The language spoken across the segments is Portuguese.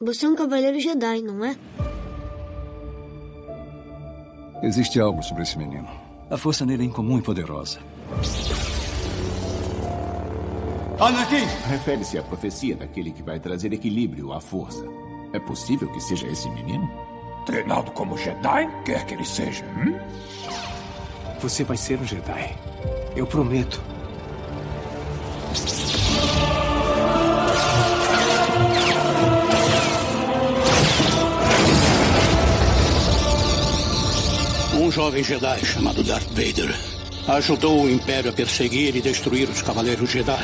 Você é um cavaleiro Jedi, não é? Existe algo sobre esse menino. A força nele é incomum e poderosa. Anakin! Refere-se à profecia daquele que vai trazer equilíbrio à força. É possível que seja esse menino? Treinado como Jedi, quer que ele seja. Você vai ser um Jedi. Eu prometo. Um jovem Jedi chamado Darth Vader ajudou o Império a perseguir e destruir os Cavaleiros Jedi.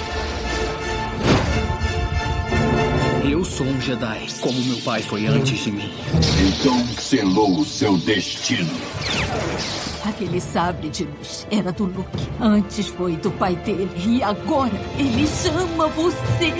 Eu sou um Jedi, como meu pai foi antes de mim. Então selou o seu destino. Aquele sabre de luz era do Luke. Antes foi do pai dele. E agora ele chama você.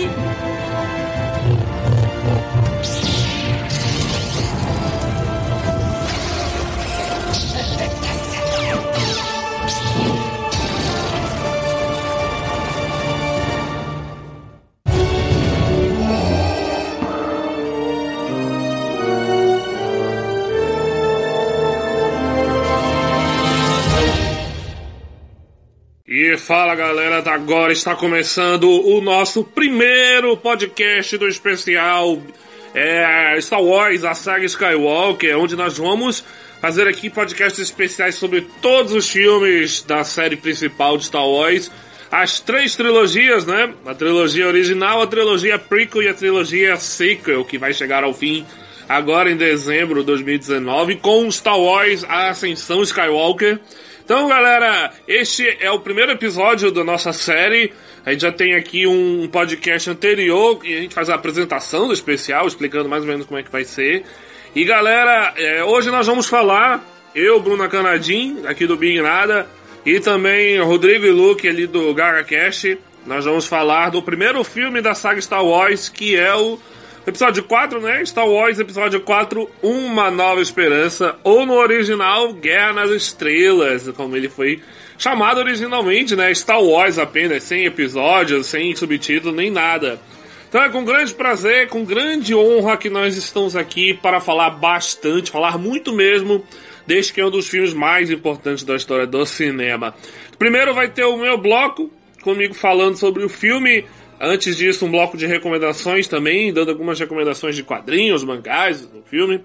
E fala galera, agora está começando o nosso primeiro podcast do especial Star Wars, a saga Skywalker, onde nós vamos fazer aqui podcasts especiais sobre todos os filmes da série principal de Star Wars, as 3 trilogias, né? A trilogia original, a trilogia prequel e a trilogia sequel, que vai chegar ao fim agora em dezembro de 2019, com Star Wars, a Ascensão Skywalker. Então, galera, este é o primeiro episódio da nossa série. A gente já tem aqui um podcast anterior e a gente faz a apresentação do especial, explicando mais ou menos como é que vai ser. E, galera, hoje nós vamos falar, eu, Bruno Canadim, aqui do Big Nada, e também Rodrigo e Luke, ali do GagaCast. Nós vamos falar do primeiro filme da saga Star Wars, que é o episódio 4, né? Star Wars, episódio 4, Uma Nova Esperança, ou no original, Guerra nas Estrelas, como ele foi chamado originalmente, né? Star Wars apenas, sem episódios, sem subtítulo, nem nada. Então é com grande prazer, com grande honra que nós estamos aqui para falar bastante, falar muito mesmo, deste que é um dos filmes mais importantes da história do cinema. Primeiro vai ter o meu bloco, comigo falando sobre o filme. Antes disso, um bloco de recomendações também, dando algumas recomendações de quadrinhos, mangás do filme.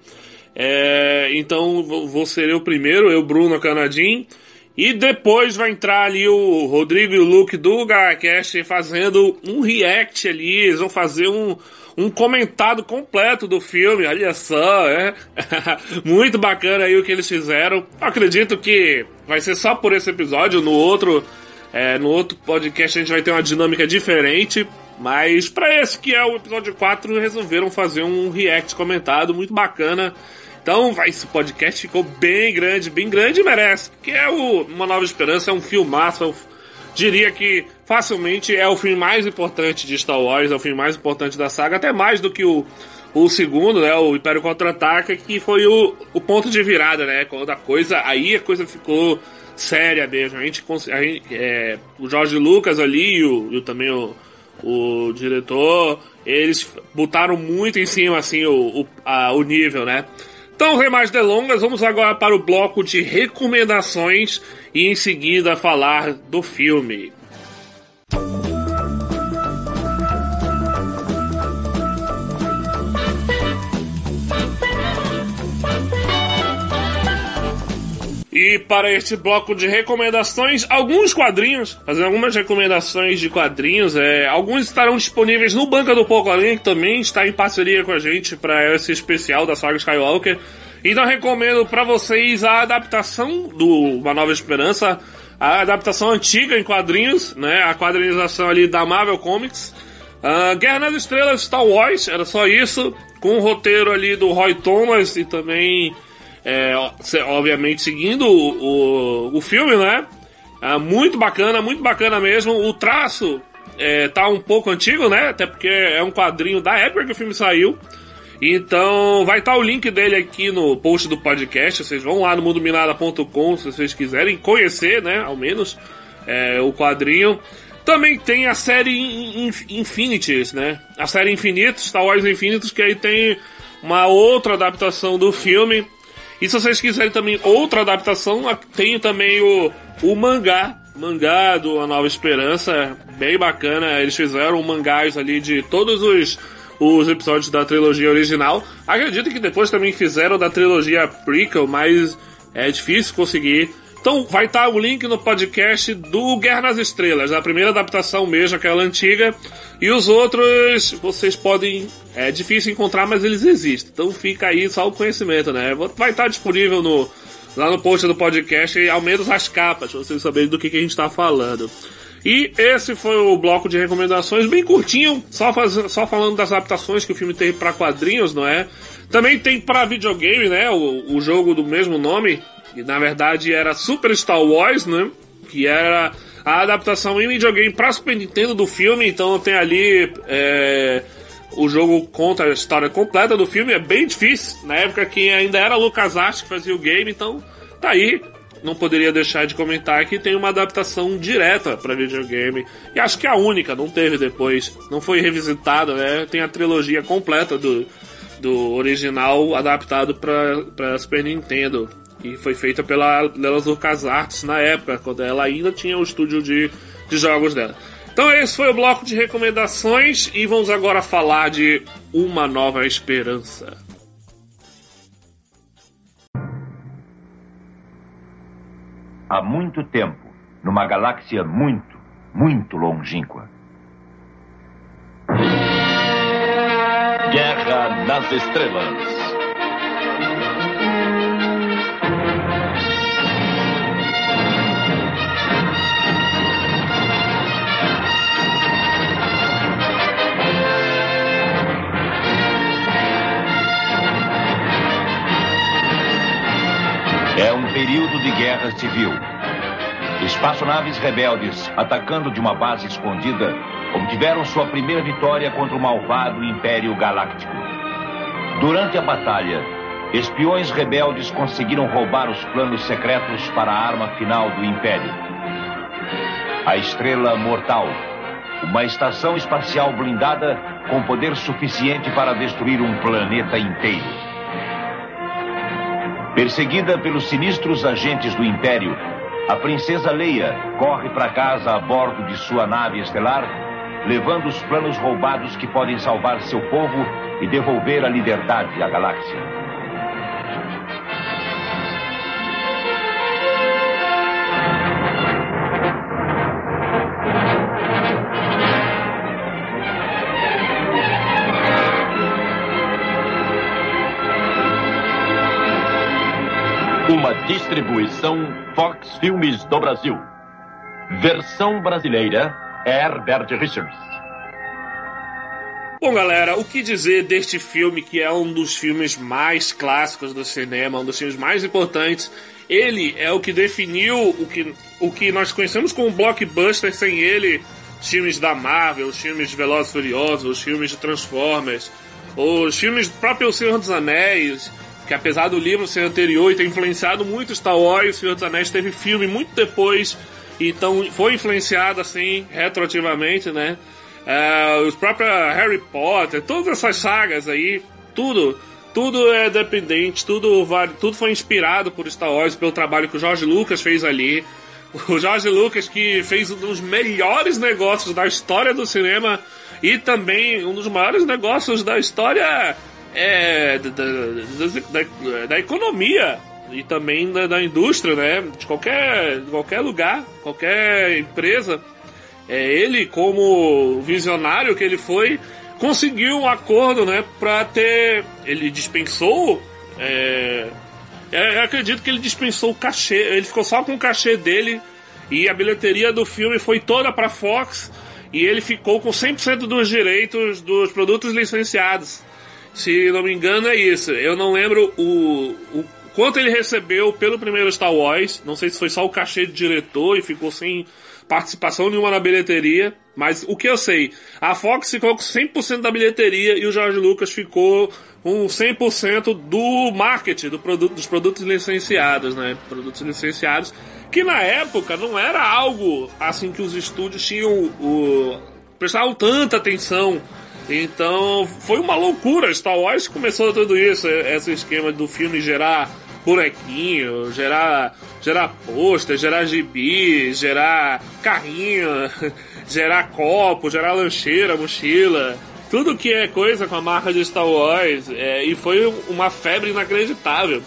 Então, vou ser eu primeiro, eu, Bruno Canadim. E depois vai entrar ali o Rodrigo e o Luke do GagaCast fazendo um react ali. Eles vão fazer um comentado completo do filme, olha só, muito bacana aí o que eles fizeram. Eu acredito que vai ser só por esse episódio, no outro podcast a gente vai ter uma dinâmica diferente, mas pra esse que é o episódio 4, resolveram fazer um react comentado muito bacana. Então esse podcast ficou bem grande e merece, porque é Uma Nova Esperança, é um filmaço, eu diria que facilmente é o filme mais importante de Star Wars, é o filme mais importante da saga, até mais do que o segundo, né, o Império Contra-Ataca, que foi o ponto de virada, né, quando a coisa ficou séria mesmo. O George Lucas ali e também o diretor, eles botaram muito em cima assim o nível, né? Então, sem mais delongas, vamos agora para o bloco de recomendações e em seguida falar do filme. E para este bloco de recomendações, alguns quadrinhos, fazer algumas recomendações de quadrinhos, alguns estarão disponíveis no Banca do Pocolim, que também está em parceria com a gente para esse especial da saga Skywalker. Então recomendo para vocês a adaptação do Uma Nova Esperança, a adaptação antiga em quadrinhos, né, a quadrinização ali da Marvel Comics, Guerra nas Estrelas, Star Wars, era só isso, com o roteiro ali do Roy Thomas e também obviamente seguindo o filme, né? Muito bacana mesmo. O traço tá um pouco antigo, né? Até porque é um quadrinho da época que o filme saiu. Então vai estar o link dele aqui no post do podcast. Vocês vão lá no mundominada.com se vocês quiserem conhecer, né? Ao menos o quadrinho. Também tem a série Infinities, né? A série Infinitos, Star Wars Infinitos, que aí tem uma outra adaptação do filme. E se vocês quiserem também outra adaptação, tem também o mangá do A Nova Esperança, bem bacana. Eles fizeram mangás ali de todos os episódios da trilogia original. Acredito que depois também fizeram da trilogia prequel, mas é difícil conseguir. Então vai estar o link no podcast do Guerra nas Estrelas, a primeira adaptação mesmo, aquela antiga. E os outros vocês podem... É difícil encontrar, mas eles existem. Então fica aí só o conhecimento, né? Vai estar disponível lá no post do podcast, ao menos as capas, pra vocês saberem do que a gente está falando. E esse foi o bloco de recomendações, bem curtinho, só falando das adaptações que o filme teve para quadrinhos, não é? Também tem para videogame, né? O jogo do mesmo nome, que na verdade era Super Star Wars, né? Que era a adaptação em videogame para Super Nintendo do filme. Então tem ali o jogo conta a história completa do filme. É bem difícil, na época que ainda era LucasArts que fazia o game. Então tá aí, não poderia deixar de comentar que tem uma adaptação direta para videogame. E acho que é a única, não teve depois, não foi revisitada, né? Tem a trilogia completa do original adaptado para Super Nintendo. E foi feita pela LucasArts na época, quando ela ainda tinha o estúdio de jogos dela. Então esse foi o bloco de recomendações e vamos agora falar de Uma Nova Esperança. Há muito tempo, numa galáxia muito, muito longínqua. Guerra nas Estrelas. É um período de guerra civil. Espaçonaves rebeldes, atacando de uma base escondida, obtiveram sua primeira vitória contra o malvado Império Galáctico. Durante a batalha, espiões rebeldes conseguiram roubar os planos secretos para a arma final do Império. A Estrela Mortal, uma estação espacial blindada com poder suficiente para destruir um planeta inteiro. Perseguida pelos sinistros agentes do Império, a princesa Leia corre para casa a bordo de sua nave estelar, levando os planos roubados que podem salvar seu povo e devolver a liberdade à galáxia. Uma distribuição Fox Filmes do Brasil. Versão brasileira, Herbert Richards. Bom, galera, o que dizer deste filme, que é um dos filmes mais clássicos do cinema, um dos filmes mais importantes. Ele é o que definiu o que nós conhecemos como blockbuster. Sem ele, os filmes da Marvel, os filmes de Velozes e Furiosos, os filmes de Transformers, os filmes do próprio Senhor dos Anéis, que apesar do livro ser anterior e ter influenciado muito Star Wars, o Senhor dos Anéis teve filme muito depois, então foi influenciado assim, retroativamente, né? Os próprios Harry Potter, todas essas sagas aí, tudo é dependente, tudo foi inspirado por Star Wars, pelo trabalho que o George Lucas fez ali. O George Lucas, que fez um dos melhores negócios da história do cinema e também um dos maiores negócios da história da economia e também da indústria, né? De qualquer lugar, qualquer empresa. Ele, como visionário que ele foi, conseguiu um acordo, né? Pra ter... Ele dispensou... eu acredito que ele dispensou o cachê. Ele ficou só com o cachê dele e a bilheteria do filme foi toda pra Fox e ele ficou com 100% dos direitos dos produtos licenciados. Se não me engano é isso. Eu não lembro o quanto ele recebeu pelo primeiro Star Wars. Não sei se foi só o cachê de diretor e ficou sem participação nenhuma na bilheteria. Mas o que eu sei, a Fox ficou com 100% da bilheteria e o George Lucas ficou com 100% do marketing dos produtos licenciados, né? Produtos licenciados que na época não era algo assim que os estúdios prestavam tanta atenção. Então foi uma loucura. Star Wars começou tudo isso, esse esquema do filme gerar bonequinho, gerar pôster, gerar gibi, gerar carrinho, gerar copo, gerar lancheira, mochila, tudo que é coisa com a marca de Star Wars, e foi uma febre inacreditável.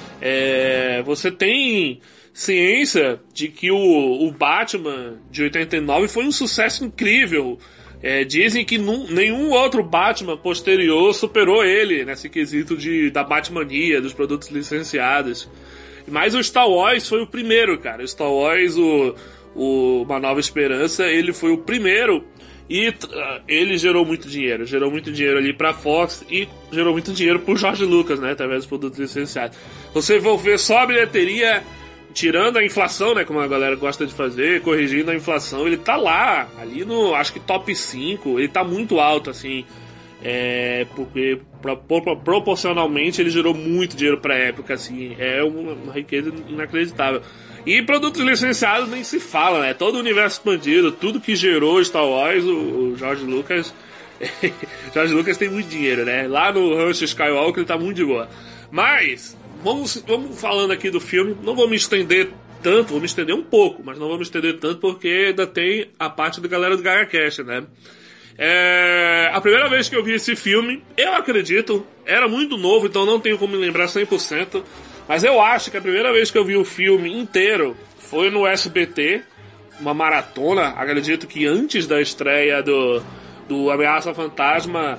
Você tem ciência de que o Batman de 89 foi um sucesso incrível. Dizem que nenhum outro Batman posterior superou ele nesse quesito da Batmania, dos produtos licenciados. Mas o Star Wars foi o primeiro, cara. O Star Wars, Uma Nova Esperança, ele foi o primeiro e ele gerou muito dinheiro ali pra Fox e gerou muito dinheiro pro George Lucas, né, através dos produtos licenciados. Você vai ver só a bilheteria, tirando a inflação, né, como a galera gosta de fazer, corrigindo a inflação, ele tá lá, ali no, acho que top 5, ele tá muito alto, assim, porque proporcionalmente ele gerou muito dinheiro pra época, assim, é uma riqueza inacreditável. E produtos licenciados nem se fala, né, todo o universo expandido, tudo que gerou Star Wars, o George Lucas, George Lucas tem muito dinheiro, né, lá no Rancho Skywalker ele tá muito de boa. Mas Vamos falando aqui do filme, não vou me estender tanto, vou me estender um pouco, mas não vou me estender tanto porque ainda tem a parte da galera do GaiaCast, né? A primeira vez que eu vi esse filme, eu acredito, era muito novo, então não tenho como me lembrar 100%, mas eu acho que a primeira vez que eu vi o filme inteiro foi no SBT, uma maratona, acredito que antes da estreia do Ameaça Fantasma,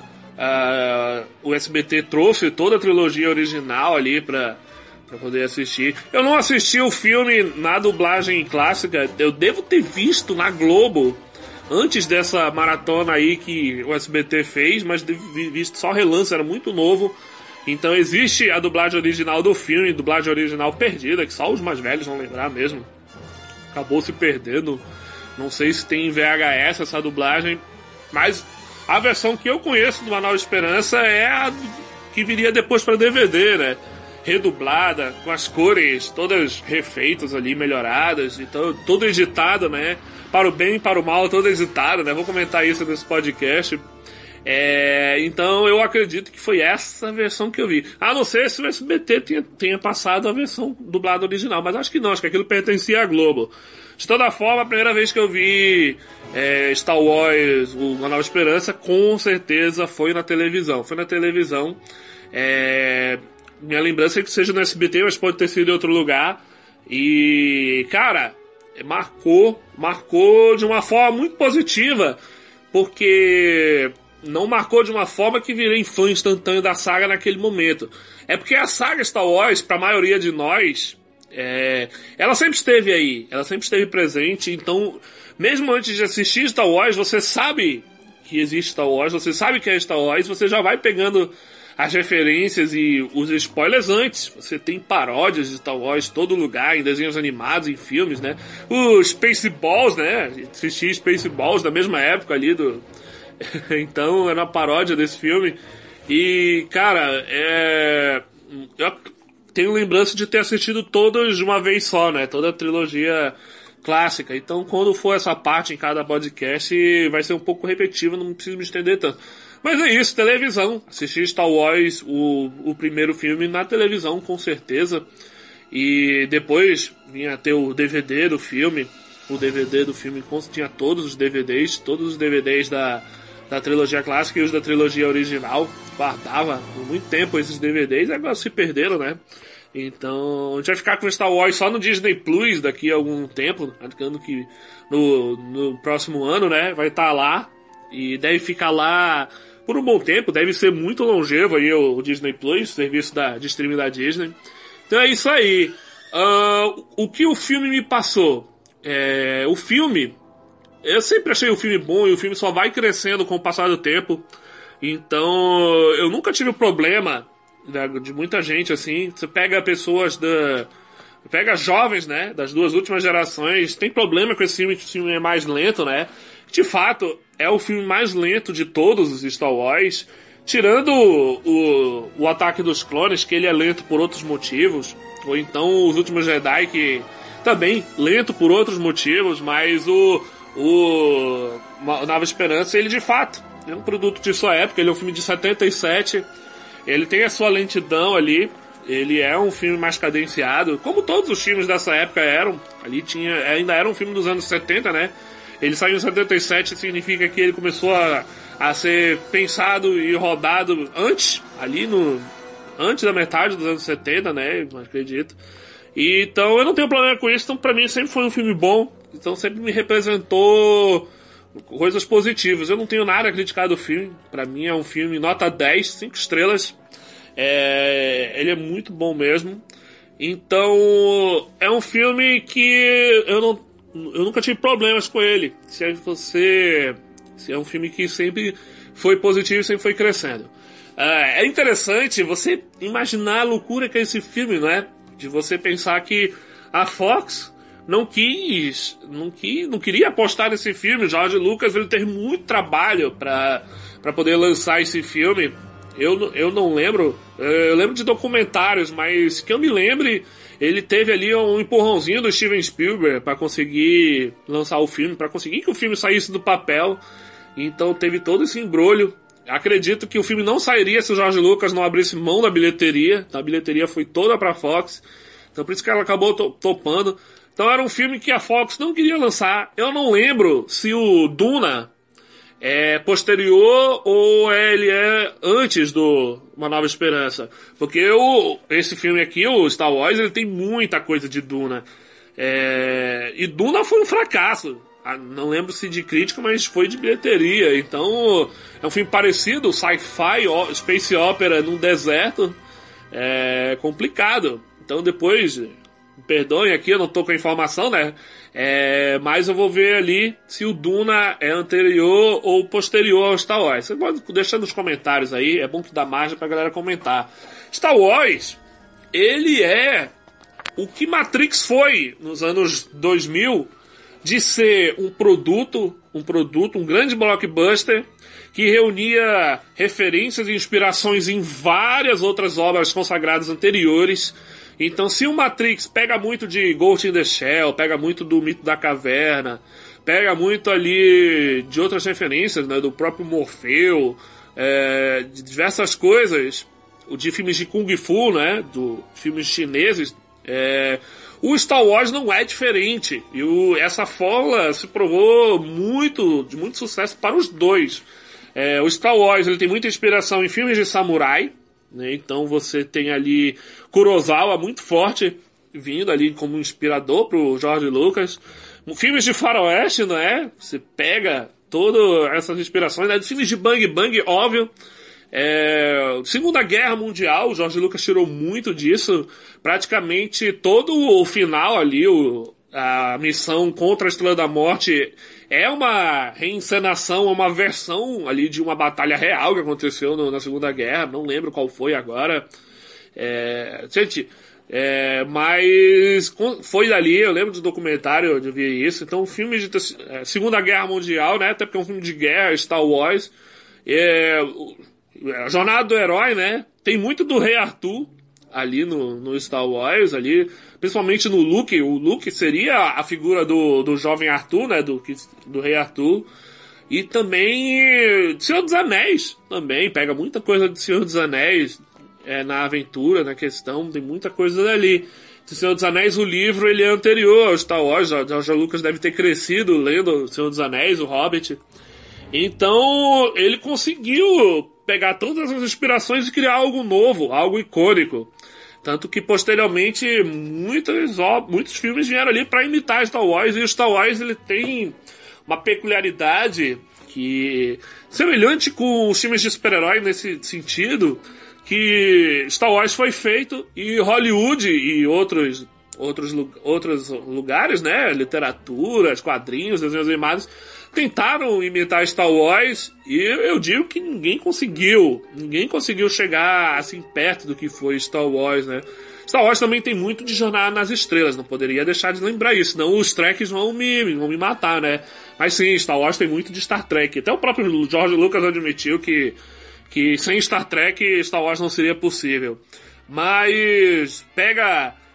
o SBT trouxe toda a trilogia original ali pra poder assistir. Eu não assisti o filme na dublagem clássica, eu devo ter visto na Globo antes dessa maratona aí que o SBT fez, mas devo visto só relance, era muito novo. Então existe a dublagem original do filme, dublagem original perdida, que só os mais velhos vão lembrar mesmo. Acabou se perdendo. Não sei se tem em VHS essa dublagem, mas a versão que eu conheço de Uma Nova Esperança é a que viria depois para DVD, né? Redublada, com as cores todas refeitas ali, melhoradas, então tudo editado, né? Para o bem e para o mal, todo editado, né? Vou comentar isso nesse podcast. Então eu acredito que foi essa versão que eu vi. A não ser se o SBT tenha passado a versão dublada original, mas acho que não, acho que aquilo pertencia à Globo. De toda forma, a primeira vez que eu vi Star Wars, Uma Nova Esperança, com certeza foi na televisão. Minha lembrança é que seja no SBT, mas pode ter sido em outro lugar. E, cara, marcou de uma forma muito positiva, porque não marcou de uma forma que virei fã instantâneo da saga naquele momento. É porque a saga Star Wars, pra maioria de nós, ela sempre esteve aí, ela sempre esteve presente, então, mesmo antes de assistir Star Wars, você sabe que existe Star Wars, você sabe que é Star Wars, você já vai pegando as referências e os spoilers antes. Você tem paródias de Star Wars em todo lugar, em desenhos animados, em filmes, né? Os Spaceballs, né? Assisti Spaceballs da mesma época ali então era uma paródia desse filme. E, cara, eu tenho lembrança de ter assistido todos de uma vez só, né? Toda a trilogia clássica. Então, quando for essa parte em cada podcast, vai ser um pouco repetitivo, não preciso me estender tanto. Mas é isso, televisão. Assisti Star Wars, o primeiro filme, na televisão, com certeza. E depois vinha ter o DVD do filme. O DVD do filme tinha todos os DVDs da trilogia clássica e os da trilogia original. Guardava por muito tempo esses DVDs, agora se perderam, né? Então, a gente vai ficar com Star Wars só no Disney Plus daqui a algum tempo, acreditando que no próximo ano, né, vai estar lá. E deve ficar lá por um bom tempo, deve ser muito longevo aí o Disney Plus, serviço de streaming da Disney. Então é isso aí. O que o filme me passou? O filme, eu sempre achei o filme bom e o filme só vai crescendo com o passar do tempo. Então eu nunca tive problema de muita gente assim. Você pega pessoas pega jovens, né, das duas últimas gerações, tem problema com esse filme, que o filme é mais lento, né? De fato, é o filme mais lento de todos os Star Wars, tirando o Ataque dos Clones, que ele é lento por outros motivos, ou então Os Últimos Jedi, que também lento por outros motivos, mas o Nova Esperança, ele de fato é um produto de sua época, ele é um filme de 77, ele tem a sua lentidão ali, ele é um filme mais cadenciado, como todos os filmes dessa época eram, ainda era um filme dos anos 70, né? Ele saiu em 77, significa que ele começou a ser pensado e rodado antes da metade dos anos 70, né? Acredito. E, então eu não tenho problema com isso, então pra mim sempre foi um filme bom, então sempre me representou coisas positivas. Eu não tenho nada a criticar do filme, pra mim é um filme nota 10, 5 estrelas, ele é muito bom mesmo. Então é um filme que eu nunca tive problemas com ele. Se é um filme que sempre foi positivo e sempre foi crescendo. É interessante você imaginar a loucura que é esse filme, não é? De você pensar que a Fox não queria apostar nesse filme. O George Lucas, ele teve muito trabalho para poder lançar esse filme. Eu não lembro, eu lembro de documentários, mas que eu me lembre, ele teve ali um empurrãozinho do Steven Spielberg para conseguir lançar o filme, para conseguir que o filme saísse do papel. Então teve todo esse embrolho. Acredito que o filme não sairia se o George Lucas não abrisse mão da bilheteria. A bilheteria foi toda pra Fox. Então por isso que ela acabou topando. Então era um filme que a Fox não queria lançar. Eu não lembro se o Duna é posterior ou ele é antes do Uma Nova Esperança. Porque esse filme aqui, o Star Wars, ele tem muita coisa de Duna. E Duna foi um fracasso. Não lembro se de crítica, mas foi de bilheteria. Então, é um filme parecido, sci-fi, space opera num deserto. É complicado. Então, depois, me perdoem aqui, eu não tô com a informação, né? Mas eu vou ver ali se o Duna é anterior ou posterior ao Star Wars. Você pode deixar nos comentários aí, é bom que dá margem pra galera comentar. Star Wars, ele é o que Matrix foi nos anos 2000, de ser um grande blockbuster que reunia referências e inspirações em várias outras obras consagradas anteriores. Então, se o Matrix pega muito de Ghost in the Shell, pega muito do Mito da Caverna, pega muito ali de outras referências, né, do próprio Morfeu, de diversas coisas, de filmes de Kung Fu, né, filmes chineses, o Star Wars não é diferente. E essa fórmula se provou de muito sucesso para os dois. O Star Wars, ele tem muita inspiração em filmes de samurai, né? Então você tem ali Kurosawa muito forte, vindo ali como inspirador para o George Lucas. Filmes de faroeste, não é? Você pega todas essas inspirações, né? Filmes de Bang Bang, óbvio. Segunda Guerra Mundial, o George Lucas tirou muito disso. Praticamente todo o final ali, a missão contra a Estrela da Morte é uma reencenação, uma versão ali de uma batalha real que aconteceu na Segunda Guerra. Não lembro qual foi agora. Mas foi dali, eu lembro do documentário de ver isso. Então, filme de Segunda Guerra Mundial, né? Até porque é um filme de guerra, Star Wars. A Jornada do Herói, né? Tem muito do Rei Arthur ali no Star Wars, ali, principalmente no Luke. O Luke seria a figura do jovem Arthur, né? Do Rei Arthur. E também Senhor dos Anéis também, pega muita coisa do Senhor dos Anéis na aventura, na questão, tem muita coisa dali. O Senhor dos Anéis, o livro, ele é anterior ao Star Wars. O George Lucas deve ter crescido lendo o Senhor dos Anéis, o Hobbit. Então, ele conseguiu pegar todas as inspirações e criar algo novo, algo icônico. Tanto que, posteriormente, muitos filmes vieram ali para imitar Star Wars. E o Star Wars, ele tem uma peculiaridade que semelhante com os filmes de super-herói nesse sentido, que Star Wars foi feito e Hollywood e outros lugares, né, literatura, quadrinhos, desenhos animados, tentaram imitar Star Wars e eu digo que ninguém conseguiu chegar assim perto do que foi Star Wars, né. Star Wars também tem muito de Jornada nas Estrelas, não poderia deixar de lembrar isso, senão os Treks vão me matar, né. Mas sim, Star Wars tem muito de Star Trek. Até o próprio George Lucas admitiu que sem Star Trek, Star Wars não seria possível. Mas pega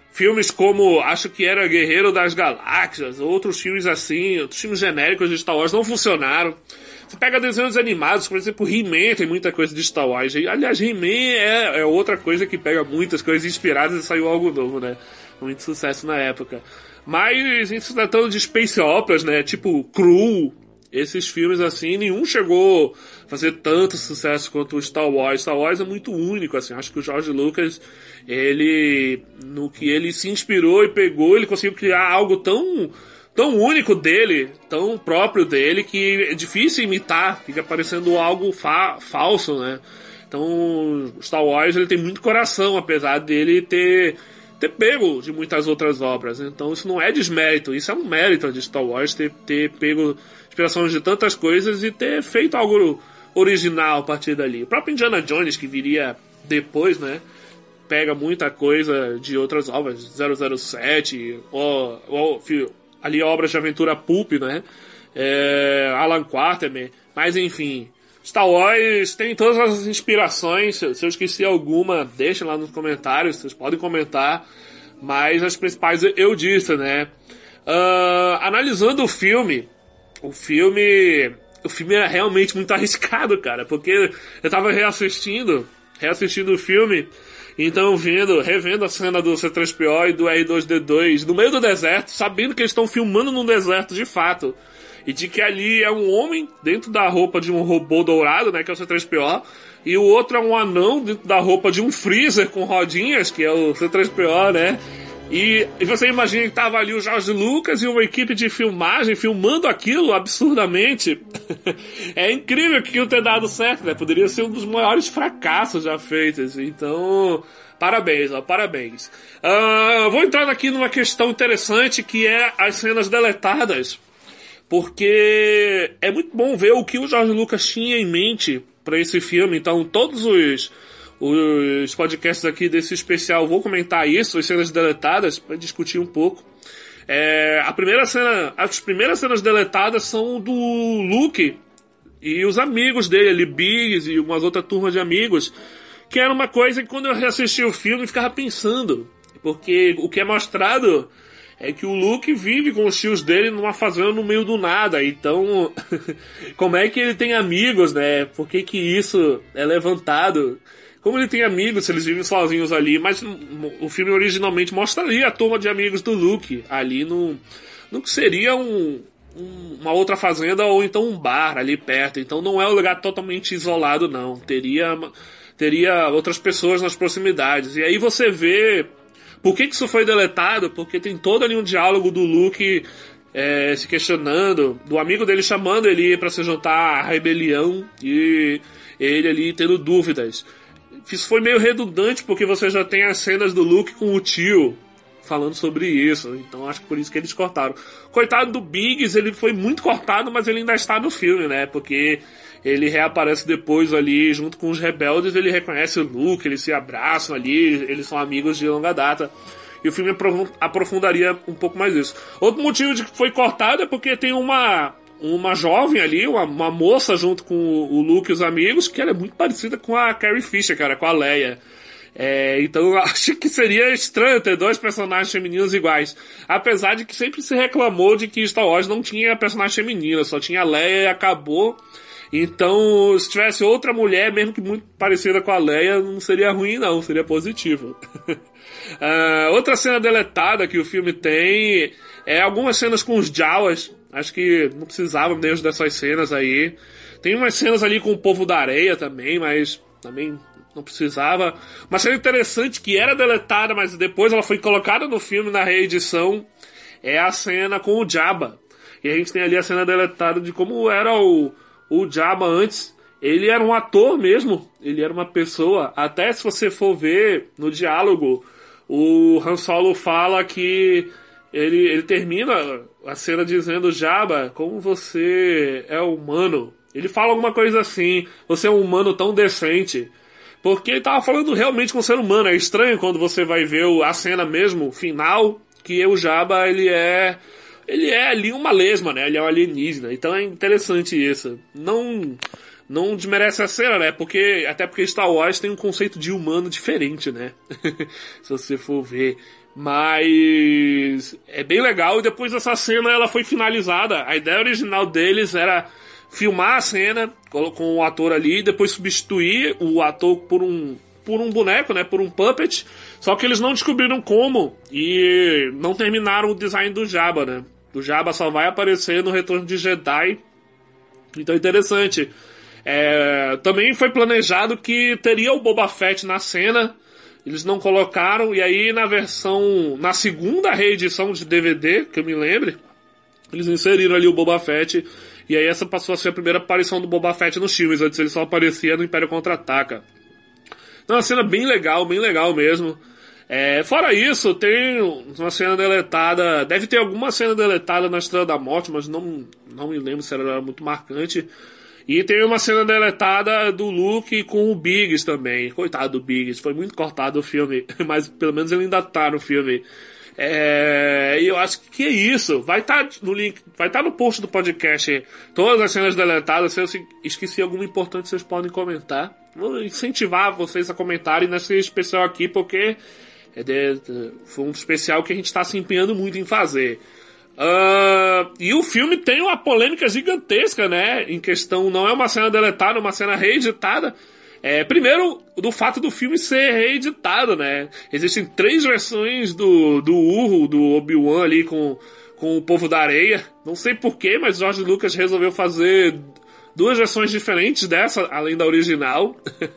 filmes como, acho que era Guerreiro das Galáxias, outros filmes assim, outros filmes genéricos de Star Wars não funcionaram. Você pega desenhos animados, por exemplo, He-Man tem muita coisa de Star Wars. Aliás, He-Man é outra coisa que pega muitas coisas inspiradas e saiu algo novo, né? Muito sucesso na época. Mas, se tratando de space operas, né? Tipo, Crew, esses filmes assim, nenhum chegou a fazer tanto sucesso quanto o Star Wars. Star Wars é muito único, assim. Acho que o George Lucas, no que ele se inspirou e pegou, ele conseguiu criar algo tão único dele, tão próprio dele, que é difícil imitar, fica parecendo algo falso, né? Então, Star Wars, ele tem muito coração, apesar dele ter pego de muitas outras obras. Então, isso não é desmérito, isso é um mérito de Star Wars, ter pego inspirações de tantas coisas e ter feito algo original a partir dali. O próprio Indiana Jones, que viria depois, né? Pega muita coisa de outras obras, 007, ali obras de aventura pulp, né? Alan Quatermain, mas enfim, Star Wars tem todas as inspirações. Se eu esqueci alguma, deixem lá nos comentários, vocês podem comentar, mas as principais eu disse, né? Analisando o filme é realmente muito arriscado, cara, porque eu tava reassistindo o filme. Então, revendo a cena do C-3PO e do R2-D2 no meio do deserto, sabendo que eles estão filmando no deserto de fato, e de que ali é um homem dentro da roupa de um robô dourado, né, que é o C-3PO, e o outro é um anão dentro da roupa de um freezer com rodinhas, que é o C-3PO, né? E você imagina que tava ali o George Lucas e uma equipe de filmagem filmando aquilo absurdamente. É incrível que aquilo tenha dado certo, né? Poderia ser um dos maiores fracassos já feitos. Então, parabéns, parabéns. Vou entrar aqui numa questão interessante, que é as cenas deletadas. Porque é muito bom ver o que o George Lucas tinha em mente para esse filme. Então, todos os podcasts aqui desse especial, vou comentar isso, as cenas deletadas, para discutir um pouco. As primeiras cenas deletadas são do Luke e os amigos dele, ali, Biggs e umas outras turmas de amigos, que era uma coisa que quando eu reassisti o filme eu ficava pensando, porque o que é mostrado é que o Luke vive com os tios dele numa fazenda no meio do nada. Então, como é que ele tem amigos, né? Por que isso é levantado? Como ele tem amigos, se eles vivem sozinhos ali, mas o filme originalmente mostraria a turma de amigos do Luke ali no que seria uma outra fazenda ou então um bar ali perto. Então não é um lugar totalmente isolado, não. Teria outras pessoas nas proximidades. E aí você vê por que isso foi deletado, porque tem todo ali um diálogo do Luke se questionando, do amigo dele chamando ele para se juntar à rebelião e ele ali tendo dúvidas. Isso foi meio redundante, porque você já tem as cenas do Luke com o tio falando sobre isso. Então acho que por isso que eles cortaram. Coitado do Biggs, ele foi muito cortado, mas ele ainda está no filme, né? Porque ele reaparece depois ali junto com os rebeldes, ele reconhece o Luke, eles se abraçam ali, eles são amigos de longa data. E o filme aprofundaria um pouco mais isso. Outro motivo de que foi cortado é porque tem uma jovem ali, uma moça junto com o Luke e os amigos, que ela é muito parecida com a Carrie Fisher, cara, com a Leia. Então acho que seria estranho ter dois personagens femininos iguais. Apesar de que sempre se reclamou de que Star Wars não tinha personagem feminina, só tinha a Leia e acabou. Então, se tivesse outra mulher, mesmo que muito parecida com a Leia, não seria ruim não, seria positivo. Outra cena deletada que o filme tem é algumas cenas com os Jawas. Acho que não precisava mesmo dessas cenas aí. Tem umas cenas ali com o povo da areia também, mas também não precisava. Uma cena interessante que era deletada, mas depois ela foi colocada no filme na reedição, é a cena com o Jabba. E a gente tem ali a cena deletada de como era o Jabba antes. Ele era um ator mesmo, ele era uma pessoa. Até se você for ver no diálogo, o Han Solo fala que ele termina a cena dizendo: Jabba, como você é humano. Ele fala alguma coisa assim: você é um humano tão decente. Porque ele tava falando realmente com um ser humano. É estranho quando você vai ver a cena mesmo, final, que o Jabba, ele é ali uma lesma, né? Ele é um alienígena. Então é interessante isso. Não desmerece a cena, né? Até porque Star Wars tem um conceito de humano diferente, né? Se você for ver. Mas é bem legal. E depois essa cena ela foi finalizada. A ideia original deles era filmar a cena com o ator ali e depois substituir o ator por um boneco, né, por um puppet. Só que eles não descobriram como e não terminaram o design do Jabba, né? O Jabba só vai aparecer no Retorno de Jedi. Então é interessante. Também foi planejado que teria o Boba Fett na cena. Eles não colocaram, e aí na segunda reedição de DVD, que eu me lembre, eles inseriram ali o Boba Fett, e aí essa passou a ser a primeira aparição do Boba Fett nos filmes. Antes ele só aparecia no Império Contra-Ataca. Então é uma cena bem legal mesmo. Fora isso, tem uma cena deletada, deve ter alguma cena deletada na Estrela da Morte, mas não me lembro se ela era muito marcante. E tem uma cena deletada do Luke com o Biggs também. Coitado do Biggs, foi muito cortado o filme, mas pelo menos ele ainda tá no filme. E eu acho que é isso. Vai estar no link, vai estar no post do podcast todas as cenas deletadas. Se eu esqueci alguma importante, vocês podem comentar. Vou incentivar vocês a comentarem nesse especial aqui, porque foi um especial que a gente está se empenhando muito em fazer. E o filme tem uma polêmica gigantesca, né? Em questão, não é uma cena deletada, é uma cena reeditada. Primeiro, do fato do filme ser reeditado, né? Existem 3 versões do Urro, do Obi-Wan ali com o Povo da Areia. Não sei porquê, mas George Lucas resolveu fazer 2 versões diferentes dessa, além da original.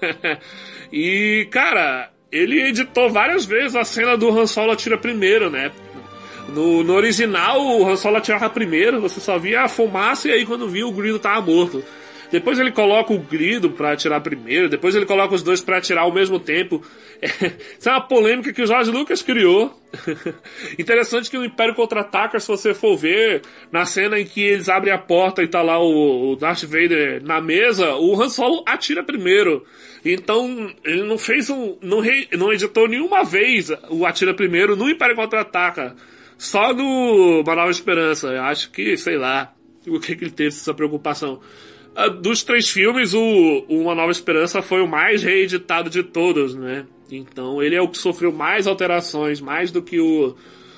E, cara, ele editou várias vezes a cena do Han Solo atira primeiro, né? No original, o Han Solo atirava primeiro, você só via a fumaça e aí quando via o Grido tava morto. Depois ele coloca o Grido pra atirar primeiro, depois ele coloca os 2 pra atirar ao mesmo tempo. Isso é uma polêmica que o George Lucas criou. Interessante que no Império Contra-Ataca, se você for ver, na cena em que eles abrem a porta e tá lá o Darth Vader na mesa, o Han Solo atira primeiro. Então, ele não fez não editou nenhuma vez o atira primeiro no Império Contra-Ataca. Só no Uma Nova Esperança. Eu acho que, sei lá, o que ele teve essa preocupação. Dos 3 filmes, o Uma Nova Esperança foi o mais reeditado de todos, né? Então, ele é o que sofreu mais alterações, mais do que o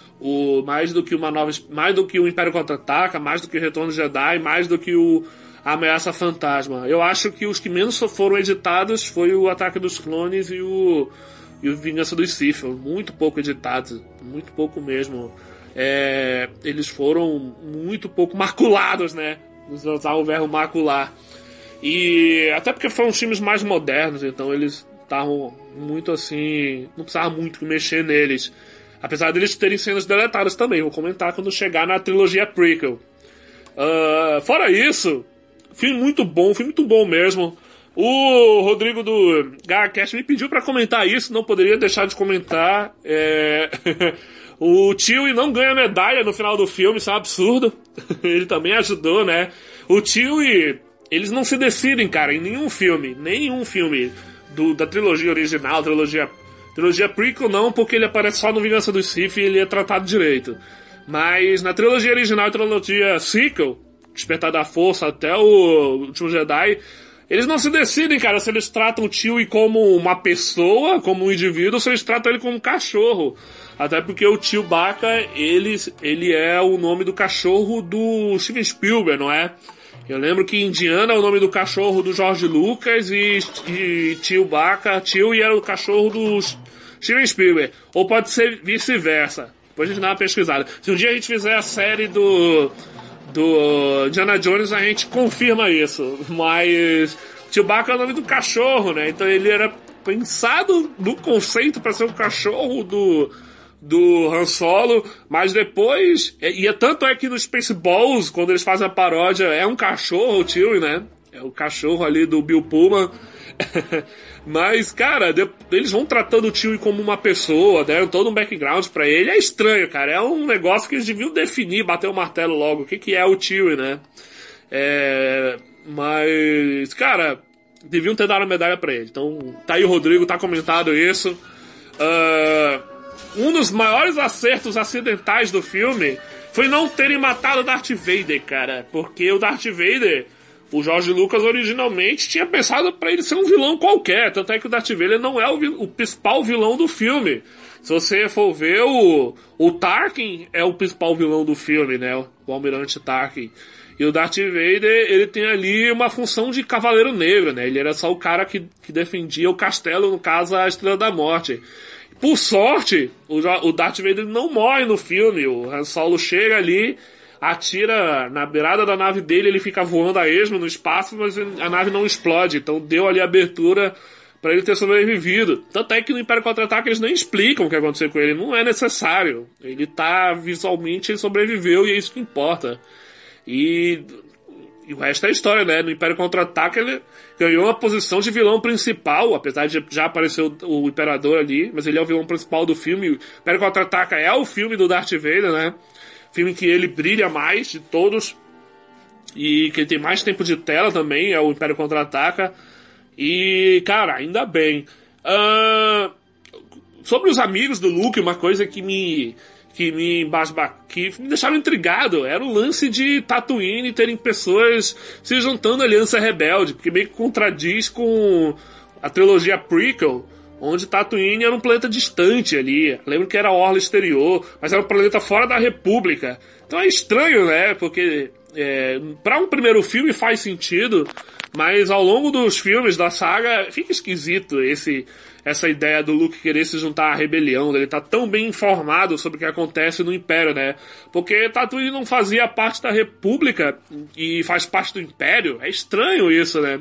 Império Contra-Ataca, mais do que o Retorno de Jedi, mais do que a Ameaça Fantasma. Eu acho que os que menos foram editados foi o Ataque dos Clones e o Vingança dos Sith. Muito pouco editados, muito pouco mesmo. Eles foram muito pouco maculados, né? Usar o verbo macular. E até porque foram filmes mais modernos, então eles estavam muito assim, não precisava muito mexer neles. Apesar deles terem cenas deletadas também, vou comentar quando chegar na trilogia prequel. Fora isso, filme muito bom mesmo. O Rodrigo do GaraCast me pediu pra comentar isso, não poderia deixar de comentar. O Chewie não ganha medalha no final do filme, isso é um absurdo. Ele também ajudou, né? O Chewie, eles não se decidem, cara, em nenhum filme da trilogia original, trilogia prequel não, porque ele aparece só no Vingança dos Sith e ele é tratado direito. Mas na trilogia original e trilogia sequel, Despertar da Força até o Último Jedi, eles não se decidem, cara, se eles tratam o Chewie como uma pessoa, como um indivíduo, ou se eles tratam ele como um cachorro. Até porque o Chewbacca, ele é o nome do cachorro do Steven Spielberg, não é? Eu lembro que Indiana é o nome do cachorro do George Lucas e Chewie era o cachorro do Steven Spielberg. Ou pode ser vice-versa. Depois a gente dá uma pesquisada. Se um dia a gente fizer a série do Indiana Jones, a gente confirma isso. Mas Chewbacca é o nome do cachorro, né? Então ele era pensado no conceito para ser o cachorro do Han Solo, mas depois, tanto é que no Spaceballs, quando eles fazem a paródia, é um cachorro o Chewie, né? É o cachorro ali do Bill Pullman. Mas, cara, eles vão tratando o Chewie como uma pessoa, deram todo um background pra ele. É estranho, cara. É um negócio que eles deviam definir, bater o martelo logo. O que é o Chewie, né? Mas, cara, deviam ter dado a medalha pra ele. Então, tá aí o Rodrigo, tá comentado isso. Um dos maiores acertos acidentais do filme foi não terem matado o Darth Vader, cara. Porque o Darth Vader, O George Lucas originalmente tinha pensado para ele ser um vilão qualquer, tanto é que o Darth Vader não é o principal vilão do filme. Se você for ver, o Tarkin é o principal vilão do filme, né? O Almirante Tarkin. E o Darth Vader, ele tem ali uma função de Cavaleiro Negro, né? Ele era só o cara que defendia o castelo, no caso, a Estrela da Morte. Por sorte, o Darth Vader não morre no filme. O Han Solo chega ali, atira na beirada da nave dele, ele fica voando a esmo no espaço, mas a nave não explode. Então deu ali abertura para ele ter sobrevivido. Tanto é que no Império Contra-Ataca eles nem explicam o que aconteceu com ele. Não é necessário. Ele tá visualmente, ele sobreviveu e é isso que importa. E o resto é história, né? No Império Contra-Ataca ele ganhou a posição de vilão principal, apesar de já aparecer o Imperador ali, mas ele é o vilão principal do filme. O Império Contra-Ataca é o filme do Darth Vader, né? Filme que ele brilha mais de todos e que ele tem mais tempo de tela também, é o Império Contra-Ataca. E, cara, ainda bem. Sobre os amigos do Luke, uma coisa que me deixaram intrigado era o lance de Tatooine terem pessoas se juntando à Aliança Rebelde, porque meio que contradiz com a trilogia prequel, onde Tatooine era um planeta distante ali. Lembro que era a orla exterior, mas era um planeta fora da República. Então é estranho, né? Porque para um primeiro filme faz sentido, mas ao longo dos filmes da saga fica esquisito essa ideia do Luke querer se juntar à rebelião. Ele tá tão bem informado sobre o que acontece no Império, né? Porque Tatooine não fazia parte da República e faz parte do Império. É estranho isso, né?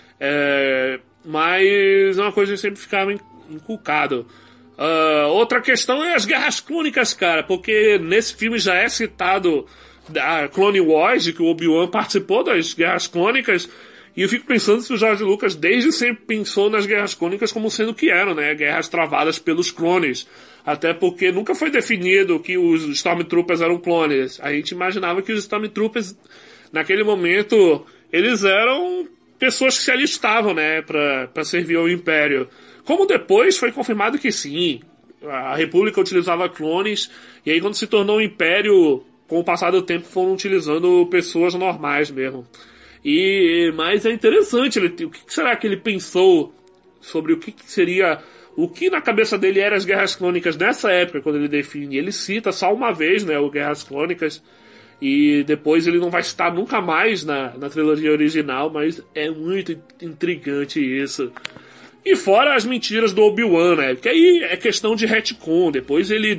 Mas é uma coisa que sempre ficava inculcado. Outra questão é as Guerras Clônicas, cara, porque nesse filme já é citado a Clone Wars, que o Obi-Wan participou das Guerras Clônicas, e eu fico pensando se o George Lucas desde sempre pensou nas Guerras Clônicas como sendo o que eram, né? Guerras travadas pelos clones. Até porque nunca foi definido que os Stormtroopers eram clones. A gente imaginava que os Stormtroopers, naquele momento, eles eram pessoas que se alistavam, né? Pra servir ao Império. Como depois foi confirmado que sim, a República utilizava clones, e aí quando se tornou o Império, com o passar do tempo foram utilizando pessoas normais mesmo. Mas é interessante, o que será que ele pensou sobre o que seria, o que na cabeça dele eram as Guerras Clônicas nessa época, quando ele define. Ele cita só uma vez, né, o Guerras Clônicas, e depois ele não vai citar nunca mais na trilogia original, mas é muito intrigante isso. E fora as mentiras do Obi-Wan, né, que aí é questão de retcon. Depois ele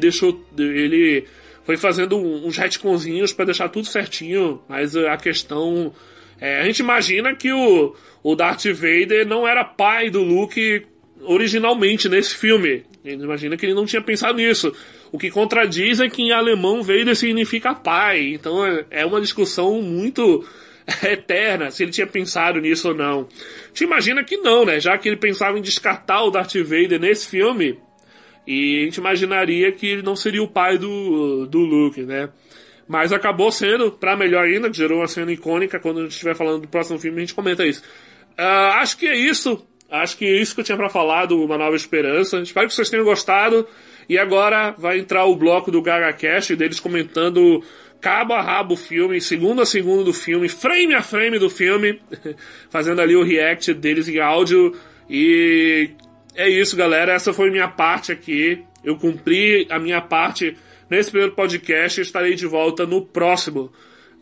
foi fazendo uns retconzinhos pra deixar tudo certinho, mas a questão a gente imagina que o Darth Vader não era pai do Luke originalmente nesse filme. A gente imagina que ele não tinha pensado nisso. O que contradiz é que em alemão Vader significa pai. Então é uma discussão muito eterna se ele tinha pensado nisso ou não. A gente imagina que não, né? Já que ele pensava em descartar o Darth Vader nesse filme, e a gente imaginaria que ele não seria o pai do Luke, né? Mas acabou sendo, pra melhor ainda, que gerou uma cena icônica. Quando a gente estiver falando do próximo filme, a gente comenta isso. Acho que é isso. Acho que é isso que eu tinha pra falar do Uma Nova Esperança. Espero que vocês tenham gostado. E agora vai entrar o bloco do GagaCast, deles comentando cabo a rabo o filme, segundo a segundo do filme, frame a frame do filme, fazendo ali o react deles em áudio. E é isso, galera. Essa foi minha parte aqui. Eu cumpri a minha parte nesse primeiro podcast. Estarei de volta no próximo.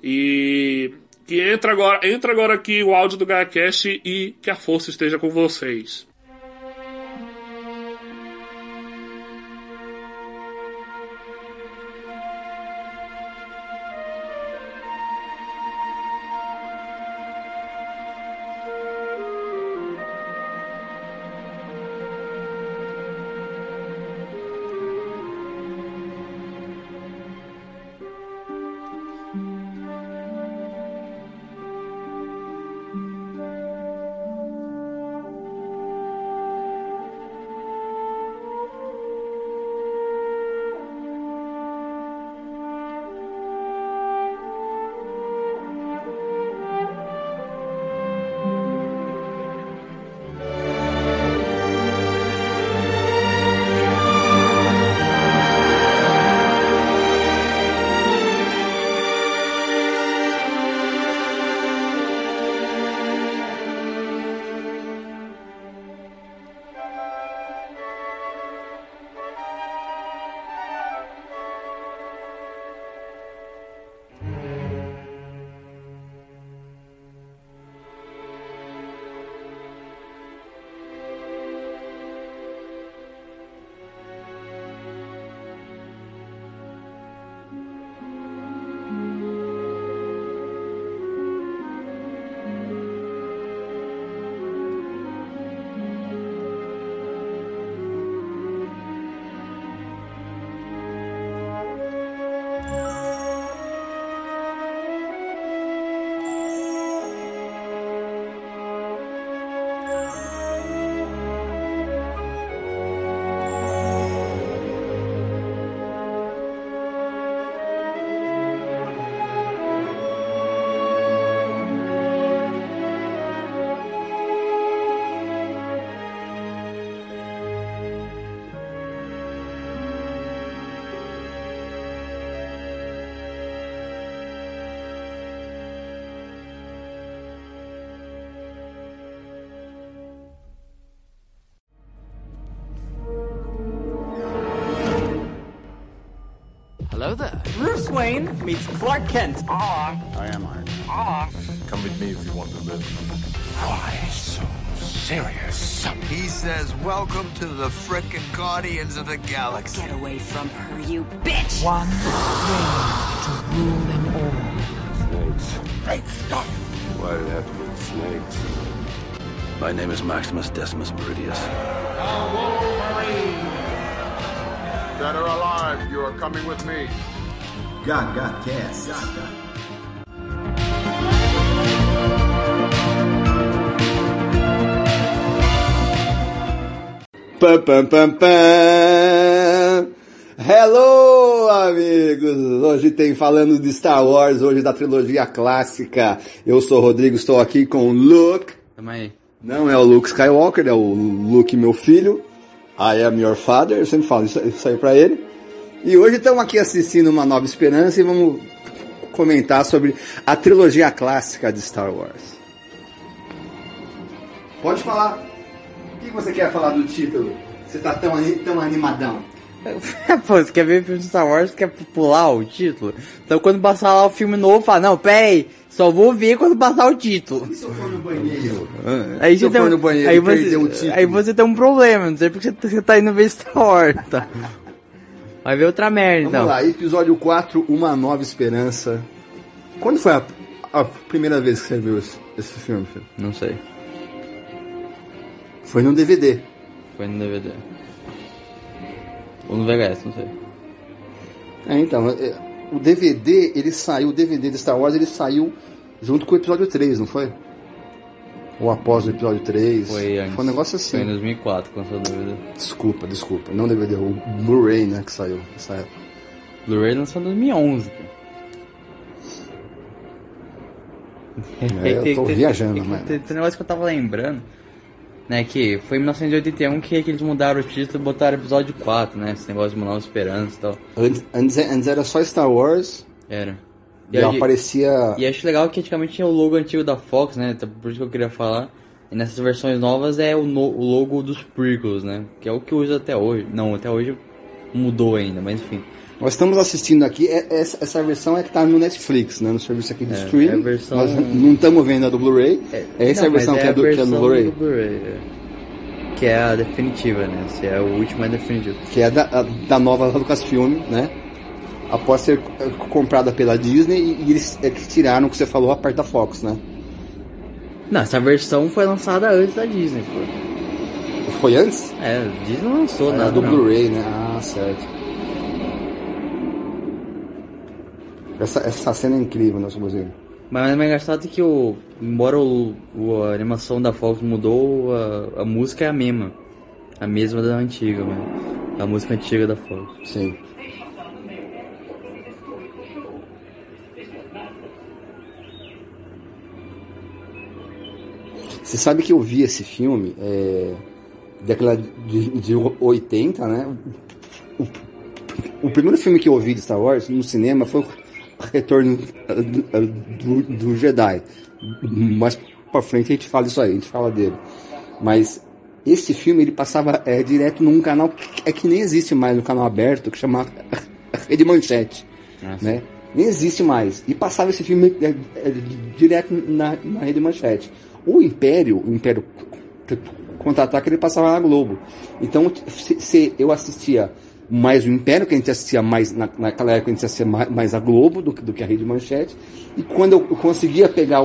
E que entra agora aqui o áudio do GagaCast e que a força esteja com vocês. that. Bruce Wayne meets Clark Kent. I am Iron. Come with me if you want to live. Why so serious? He says, welcome to the frickin' Guardians of the Galaxy. Get away from her, you bitch! One way to rule them all. Snakes. Stop. Why did it have to be snakes? My name is Maximus Decimus Meridius. Dead or alive, you are coming with me. Gaga Cast. Pam, pam, pam, pam. Hello, amigos! Hoje tem falando de Star Wars, hoje da trilogia clássica. Eu sou o Rodrigo, estou aqui com o Luke. Tamo aí. Não é o Luke Skywalker, é o Luke, meu filho. I am your father, eu sempre falo isso aí pra ele. E hoje estamos aqui assistindo Uma Nova Esperança e vamos comentar sobre a trilogia clássica de Star Wars. Pode falar. O que você quer falar do título? Você tá tão animadão. Pô, você quer ver o filme de Star Wars, quer pular o título? Então quando passar lá o filme novo, fala, não, pera aí, só vou ver quando passar o título. E se eu for no banheiro? Aí você tem um problema, não sei porque você tá indo ver Star Wars, tá? Vai ver outra merda, então. Vamos lá, episódio 4, Uma Nova Esperança. Quando foi a primeira vez que você viu esse filme, filho? Não sei. Foi no DVD. Foi no DVD. Ou no VHS, não sei. Então, o DVD, o DVD de Star Wars, ele saiu junto com o episódio 3, não foi? Ou após o episódio 3? Foi antes. Foi um negócio assim. Foi em 2004 quando saiu o DVD. Desculpa. Não DVD, o Blu-ray, né, que saiu nessa época. Blu-ray lançou em 2011. Eu tô viajando, mano. Tem negócio que eu tava lembrando, né, que foi em 1981 que eles mudaram o título e botaram episódio 4, né, esse negócio de Uma Nova Esperança e tal. Antes era só Star Wars. Era. E aparecia... E acho legal que antigamente tinha o logo antigo da Fox, né, então, por isso que eu queria falar. E nessas versões novas é o logo dos prequels, né, que é o que usa até hoje. Não, até hoje mudou ainda, mas enfim. Nós estamos assistindo aqui, essa versão é que tá no Netflix, né, no serviço aqui de streaming. Versão... Nós não estamos vendo a do Blu-ray. Essa é a versão que é do Blu-ray. Que é a definitiva, né? Se é o último, é definitivo. Que é da nova Lucasfilm, né? Após ser comprada pela Disney e eles tiraram o que você falou, a parte da Fox, né? Não, essa versão foi lançada antes da Disney, pô. Foi antes? É, a Disney não lançou nada. Do Blu-ray, né? Ah, certo. Essa cena é incrível, né, Sobrezinho? Mas o mais engraçado é que, embora a animação da Fox mudou, a música é a mesma. A mesma da antiga, mano. A música antiga da Fox. Sim. Você sabe que eu vi esse filme, década de 80, né? O primeiro filme que eu vi de Star Wars no cinema foi o Retorno do Jedi. Mais pra frente a gente fala isso aí, a gente fala dele. Mas esse filme ele passava direto num canal que nem existe mais, no canal aberto, que chama Rede Manchete. Né? Nem existe mais. E passava esse filme direto na Rede Manchete. O Império Contra-Ataque, ele passava na Globo. Então, se eu assistia mais o Império, que a gente assistia mais, naquela época a gente assistia mais a Globo do que a Rede Manchete, e quando eu conseguia pegar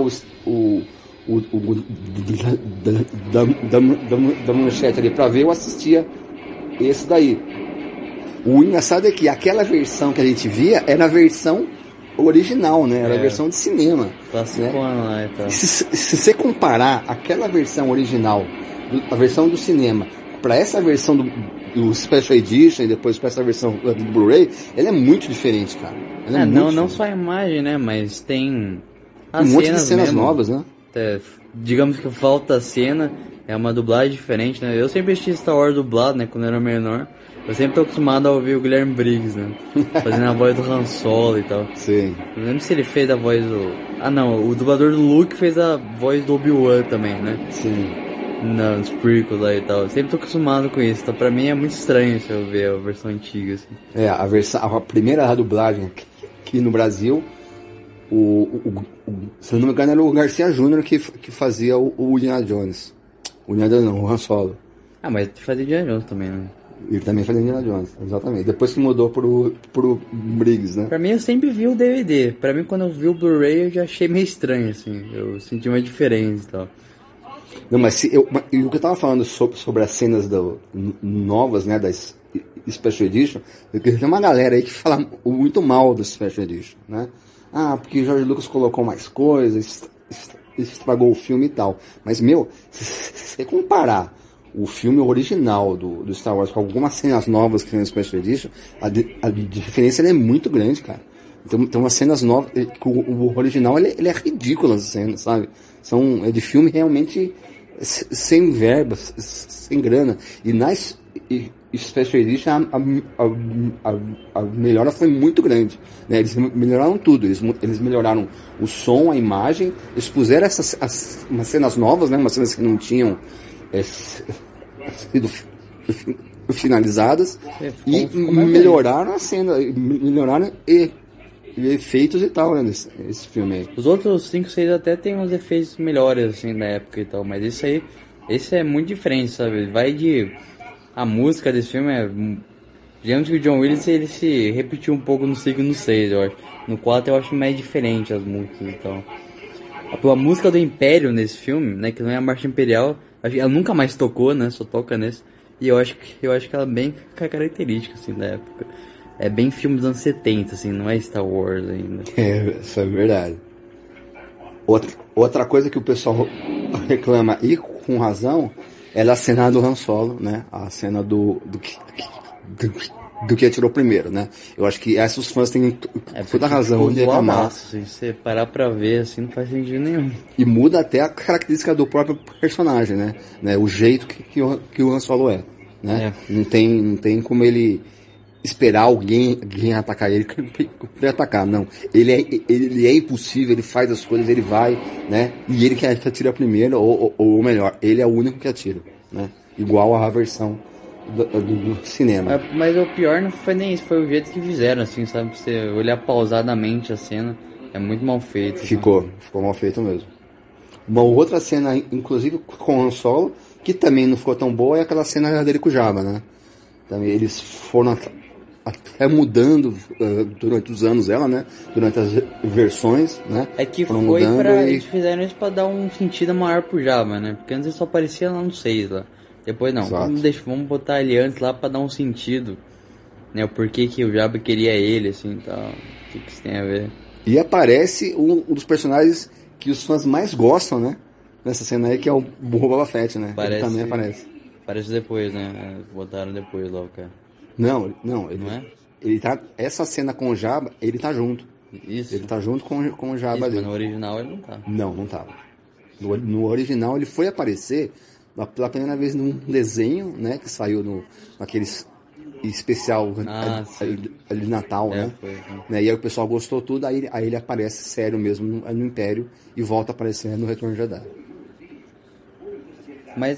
da Manchete ali pra ver, eu assistia esse daí. O engraçado é que aquela versão que a gente via era a versão original, né? Era a versão de cinema. Né? Se você comparar aquela versão original, a versão do cinema, para essa versão do Special Edition e depois para essa versão do Blu-ray, ela é muito diferente, cara. Não só a imagem, né? Mas tem um monte de cenas novas, né? Digamos que falta a cena, é uma dublagem diferente, né? Eu sempre assisti Star Wars dublado, né? Quando eu era menor. Eu sempre tô acostumado a ouvir o Guilherme Briggs, né? Fazendo a voz do Han Solo e tal. Sim. Não lembro se ele fez a voz do... Ah, não. O dublador do Luke fez a voz do Obi-Wan também, né? Sim. nos prequels lá e tal. Eu sempre tô acostumado com isso, então pra mim é muito estranho se eu ver a versão antiga, assim. A primeira dublagem aqui no Brasil, se eu não me engano, era o Garcia Júnior que fazia o Indiana Jones. O Indiana Jones não, o Han Solo. Ah, mas fazia Indiana Jones também, né? Ele também fazia Indiana Jones, exatamente. Depois que mudou pro Briggs, né? Pra mim, eu sempre vi o DVD. Pra mim, quando eu vi o Blu-ray, eu já achei meio estranho, assim. Eu senti uma diferença e tal. Não, mas o que eu tava falando sobre as cenas novas, né, das Special Edition, tem uma galera aí que fala muito mal do Special Edition, né? Ah, porque o George Lucas colocou mais coisas, estragou o filme e tal. Mas, se você comparar o filme original do Star Wars com algumas cenas novas que tem no Special Edition, a diferença é muito grande, cara. Tem umas cenas novas, que o original ele é ridículo, as cenas, sabe? É de filme realmente sem verba, sem grana. E na Special Edition a melhora foi muito grande, né? Eles melhoraram tudo, eles melhoraram o som, a imagem, eles puseram umas cenas novas, né? Umas cenas que não tinham sido finalizadas e melhoraram a cena, melhoraram efeitos e tal, né, esse filme aí. Os outros 5, 6 até tem uns efeitos melhores, assim, na época e tal, mas esse é muito diferente, sabe? A música desse filme digamos que o John Williams, ele se repetiu um pouco no 5 e no 6, eu acho. No 4 eu acho mais diferente as músicas e tal. A música do Império nesse filme, né, que não é a Marcha Imperial, ela nunca mais tocou, né, só toca nesse. E eu acho que ela é bem característica, assim, da época. É bem filme dos anos 70, assim, não é Star Wars ainda. Isso é verdade. Outra coisa que o pessoal reclama, e com razão, é a cena do Han Solo, né? A cena do que atirou primeiro, né? Eu acho que esses fãs têm toda a razão de reclamar. Se você parar pra ver, assim, não faz sentido nenhum. E muda até a característica do próprio personagem, né? O jeito que o Han Solo é, né? Não tem como ele esperar alguém atacar ele pra atacar, não. Ele é impossível, ele faz as coisas, ele vai, né? E ele que atira primeiro, ou melhor, ele é o único que atira, né? Igual a versão do cinema. Mas o pior não foi nem isso, foi o jeito que fizeram, assim, sabe? Você olhar pausadamente a cena, é muito mal feito. Ficou mal feito mesmo. Uma outra cena, inclusive com o Han Solo, que também não ficou tão boa, é aquela cena dele com o Jabba, né? Também eles foram até mudando durante os anos ela, né? Durante as versões, né? É que eles fizeram isso pra dar um sentido maior pro Jabba, né? Porque antes ele só aparecia lá no 6, lá. Depois não, vamos botar ele antes lá pra dar um sentido, né? O porquê que o Jabba queria ele, assim, tal. O que isso tem a ver? E aparece um dos personagens que os fãs mais gostam, né? Nessa cena aí, que é o Boba Fett, né? Ele também aparece. Aparece depois, né? Botaram depois lá o cara. Não, ele tá, essa cena com o Jabba, ele tá junto. Isso. Ele tá junto com o Jabba ali. Mas no original ele não tá. Não tava. No original ele foi aparecer pela primeira vez num desenho, né, que saiu naquele especial ali de Natal, né? Foi. E aí o pessoal gostou tudo, aí ele aparece sério mesmo no Império e volta a aparecer no Retorno de Jedi. Mas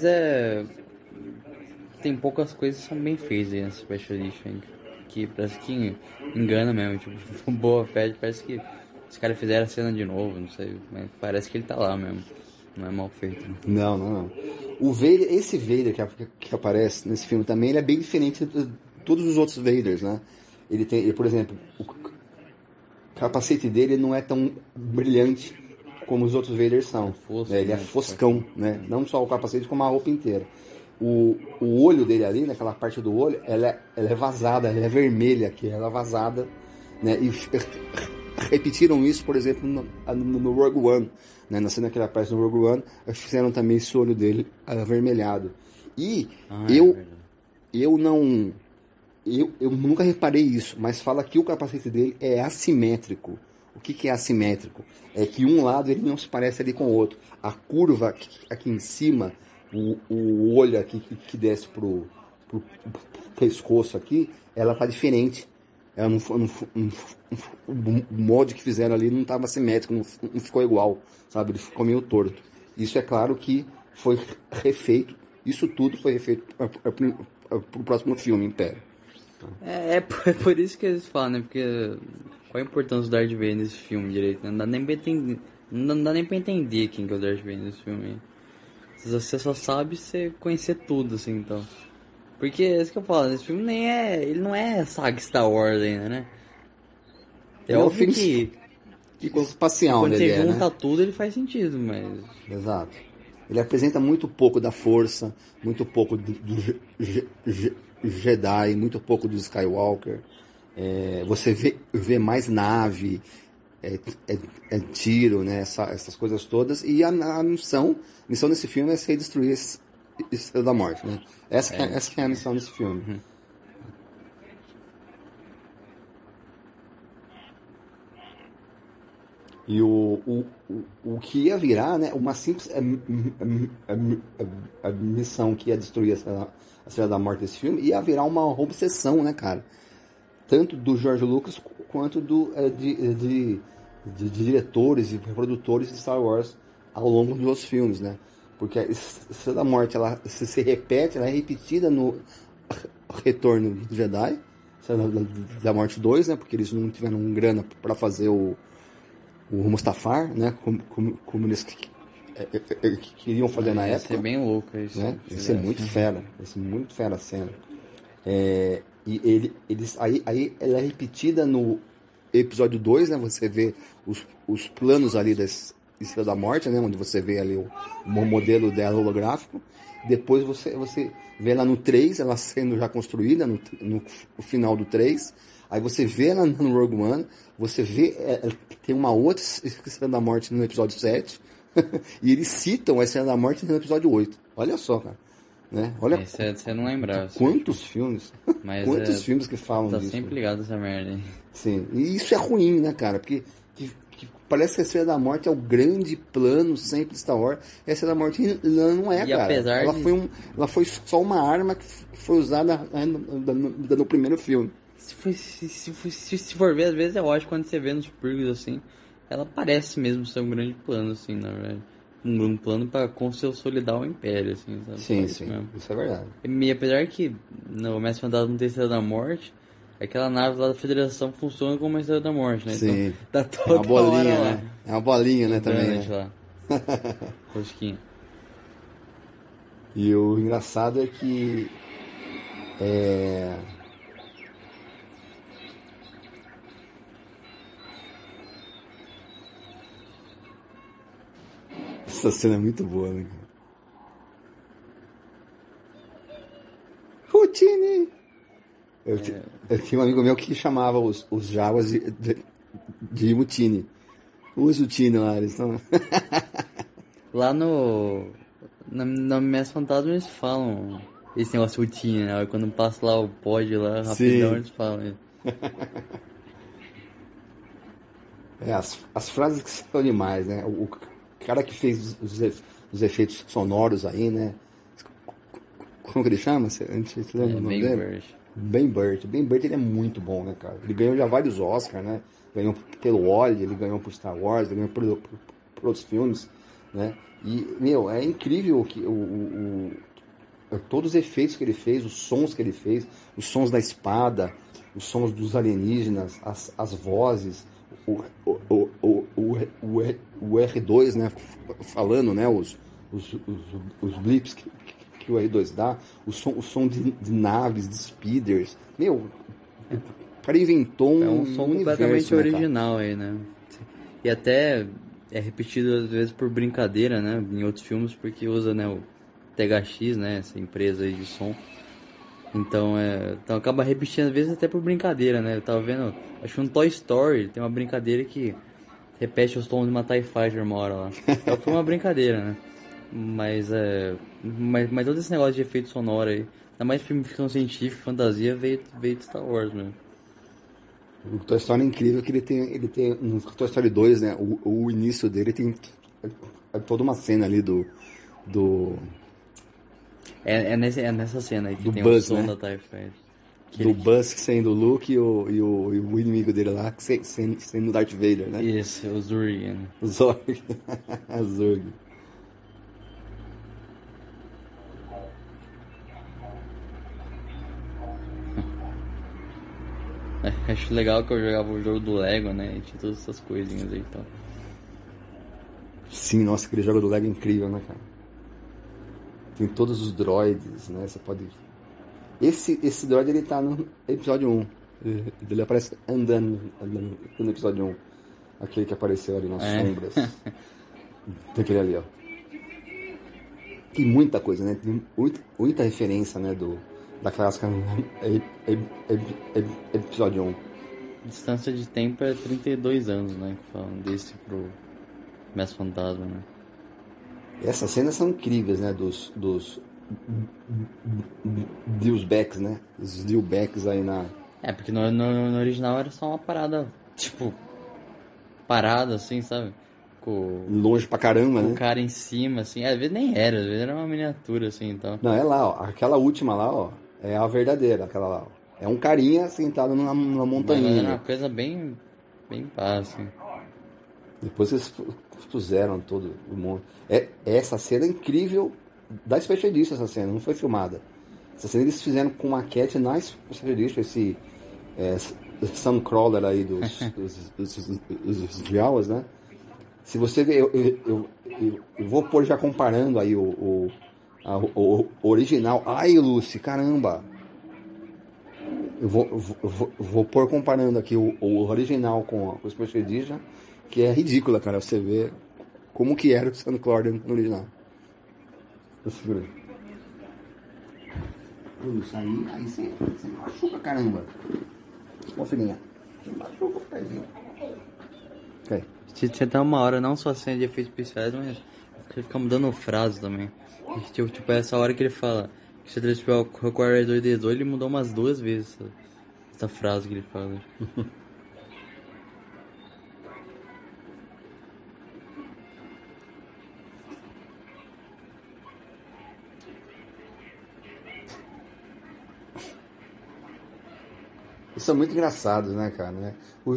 tem poucas coisas que são bem feitas aí nessa Special Edition, que parece que engana mesmo, tipo, Boa Fett, parece que os caras fizeram a cena de novo, não sei, mas parece que ele tá lá mesmo, não é mal feito. Né? Não. O Vader, esse Vader que aparece nesse filme também, ele é bem diferente de todos os outros Vaders, né? Ele tem, por exemplo, o capacete dele não é tão brilhante como os outros Vaders são. Ele é foscão, né? Não só o capacete, como a roupa inteira. O olho dele ali, naquela parte do olho, ela é vazada, ela é vermelha aqui, ela é vazada, né? E repetiram isso, por exemplo, no Rogue One, né? Na cena que ele aparece no Rogue One, fizeram também esse olho dele avermelhado. E eu nunca reparei isso, mas fala que o capacete dele é assimétrico. O que é assimétrico? É que um lado ele não se parece ali com o outro. A curva aqui em cima, o olho aqui que desce pro pescoço aqui, ela tá diferente. Ela o molde que fizeram ali não estava simétrico, não ficou igual, sabe? Ele ficou meio torto. Isso é claro que foi refeito. Isso tudo foi refeito pro próximo filme, Império. É por isso que eles falam, né? Porque qual a importância do Darth Vader nesse filme direito? Né? Não dá nem pra entender quem que é o Darth Vader nesse filme aí. Você só sabe você conhecer tudo, assim, então. Porque é isso que eu falo, esse filme ele não é saga Star Wars ainda, né? É o óbvio filme espacial, quando você né? junta tudo, ele faz sentido, mas... Exato. Ele apresenta muito pouco da Força, muito pouco do Jedi, muito pouco do Skywalker. Você vê mais nave, tiro, né? Essas coisas todas. E a missão desse filme é ser destruir esse Estrela da Morte, né? Essa que é a missão desse filme. Uhum. E o que ia virar, né, uma simples a missão que ia destruir a Estrela da Morte desse filme, ia virar uma obsessão, né, cara? Tanto do George Lucas quanto de diretores e produtores de Star Wars ao longo dos outros filmes, né? Porque a Estrela da Morte, ela se repete, ela é repetida no Retorno do Jedi, Estrela da Morte 2, né? Porque eles não tiveram grana para fazer o Mustafar, né? Como eles queriam fazer na época. Ia ser bem louco isso. Né? Ia ser muito fera. Ia ser muito fera a cena. E aí ela é repetida no episódio 2, né? Você vê os planos ali da Estrela da Morte, né? Onde você vê ali o modelo dela holográfico. Depois você vê ela no 3, ela sendo já construída no final do 3. Aí você vê ela no Rogue One, você vê tem uma outra Estrela da Morte no episódio 7, e eles citam a Estrela da Morte no episódio 8. Olha só, cara. Né? Olha você não lembrava. Quantos filmes? Quantos filmes que falam disso? Tá sempre ligado essa merda aí. Sim, e isso é ruim, né, cara? Porque que parece que a Estrela da Morte é o grande plano sempre de Star Wars. A Estrela da Morte não é, cara. Ela foi só uma arma que foi usada no primeiro filme. Se for ver, às vezes é ótimo quando você vê nos purgos assim, ela parece mesmo ser um grande plano, assim, na verdade. Um plano para consolidar o Império, assim, sabe? Sim, isso é verdade. E apesar que no Mestre Fantasma não tem Estrela da Morte, aquela nave lá da Federação funciona como uma Estrela da Morte, né? Sim. Então, tá toda uma bolinha, hora lá. Né? É uma bolinha, né, também. Né? Lá. Rosquinha. E o engraçado é que essa cena é muito boa, né? Routine! Eu tinha um amigo meu que chamava os Jawas de Mutine. Os Utine lá, eles estão... Lá na Mestre Fantasma eles falam esse negócio Utine, né? Quando passa lá o pod lá, rapidão, eles falam isso. As frases que são demais, né? O cara que fez os efeitos sonoros aí, né? Como que ele chama? Ben Burtt. Ben Burtt, ele é muito bom, né, cara? Ele ganhou já vários Oscars, né? Ganhou pelo Wall-E, ele ganhou por Star Wars, ele ganhou por outros filmes, né? E, é incrível que todos os efeitos que ele fez, os sons que ele fez, os sons da espada, os sons dos alienígenas, as vozes, o R2, né, falando, né, os blips que o R2 dá, o som de naves, de speeders, o cara inventou um som universo, completamente né, original aí, né, e até é repetido às vezes por brincadeira, né, em outros filmes, porque usa, né, o THX, né, essa empresa aí de som. Então acaba repetindo às vezes até por brincadeira, né? Eu tava vendo, acho que no Toy Story tem uma brincadeira que repete os tons de uma TIE Fighter uma hora lá. Então foi uma brincadeira, né? Mas todo esse negócio de efeito sonoro aí, ainda mais filme de ficção científica, fantasia, veio de Star Wars, né? O Toy Story é incrível que ele tem no Toy Story 2, né? O início dele tem toda uma cena ali do É nessa cena aí que do tem Buzz, o som né? da TIE Fighter. Do Buzz sendo o Luke e o inimigo dele lá sendo o Darth Vader, né? Isso, o Zurg. Né? O Zorg. A Zurg. Acho legal que eu jogava o jogo do Lego, né? E tinha todas essas coisinhas aí e tal. Sim, nossa, aquele jogo do Lego é incrível, né, cara? Tem todos os droids, né? Você pode... Esse droid, ele tá no episódio 1. Ele aparece andando no episódio 1. Aquele que apareceu ali nas sombras. Tem aquele ali, ó. Tem muita coisa, né? Tem muita referência, né? Da clássica episódio 1. Distância de tempo é 32 anos, né? Falando desse pro Mestre Fantasma, né? Essas cenas são incríveis, né? Dos Dewbacks, né? Os Dewbacks aí na... Porque no original era só uma parada, tipo... Parada, assim, sabe? Longe pra caramba, né? O cara em cima, assim. Às vezes nem era, às vezes era uma miniatura, assim, então... Não, é lá, ó. Aquela última lá, ó. É a verdadeira, aquela lá, ó. É um carinha sentado numa montanha. Mas era uma coisa bem pá, assim. Depois eles puseram todo o mundo. Essa cena é incrível da Special Edition, essa cena, não foi filmada. Essa cena eles fizeram com maquete na Special Edition, esse Suncrawler aí dos Jawas, né? Se você ver, eu vou pôr já comparando aí o original. Ai, Lucy, caramba! Eu vou pôr comparando aqui o original com o Special Edition, que é ridícula, cara. Você vê como que era o Suncrawler no original. Segura aí. Isso aí você machuca, caramba. Ó, filhinha. Você machuca o pezinho. Ok. Tinha até uma hora, não só cena de efeitos especiais, mas ele fica mudando frase também. Tipo, essa hora que ele fala que se ele tiver o Require 2D2, ele mudou umas 2 vezes essa frase que ele fala. Eles são muito engraçados, né, cara? Né? O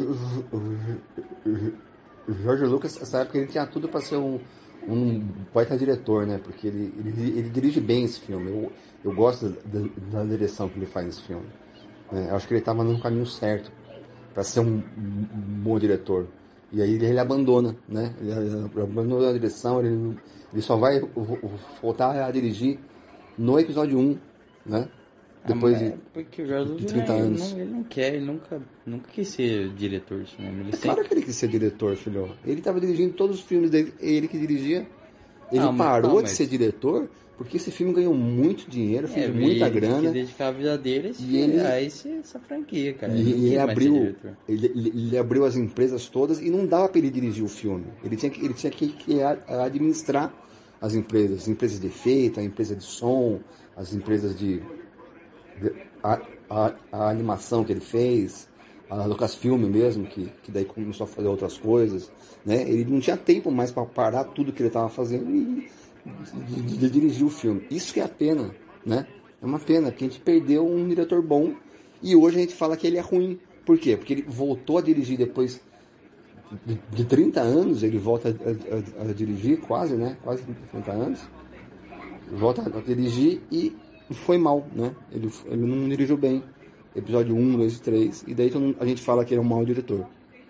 George Lucas, nessa época, ele tinha tudo para ser um poeta diretor, né? Porque ele dirige bem esse filme. Eu gosto da direção que ele faz nesse filme. Eu acho que ele estava no caminho certo para ser um bom diretor. E aí ele abandona, né? Ele abandona a direção, ele só vai voltar a dirigir no episódio 1, né? Depois porque o George 30 anos. Ele não quer, ele nunca quis ser diretor de cinema. Claro que ele quis ser diretor, filho. Ele estava dirigindo todos os filmes dele, ele que dirigia. Ele parou de ser diretor porque esse filme ganhou muito dinheiro, fez muita grana. Ele dedicar a vida dele a essa franquia, cara. E ele abriu as empresas todas e não dava para ele dirigir o filme. Ele tinha que administrar as empresas de efeito, a empresa de som, as empresas a animação que ele fez, a Lucasfilm mesmo, que daí começou a fazer outras coisas, né? Ele não tinha tempo mais para parar tudo que ele estava fazendo e dirigir o filme. Isso que é a pena, né? É uma pena, porque a gente perdeu um diretor bom e hoje a gente fala que ele é ruim. Por quê? Porque ele voltou a dirigir depois de 30 anos, ele volta a dirigir quase, né? Quase 30 anos. Volta a dirigir e foi mal, né? Ele não dirigiu bem. Episódio 1, 2 e 3. E daí a gente fala que ele é um mau diretor.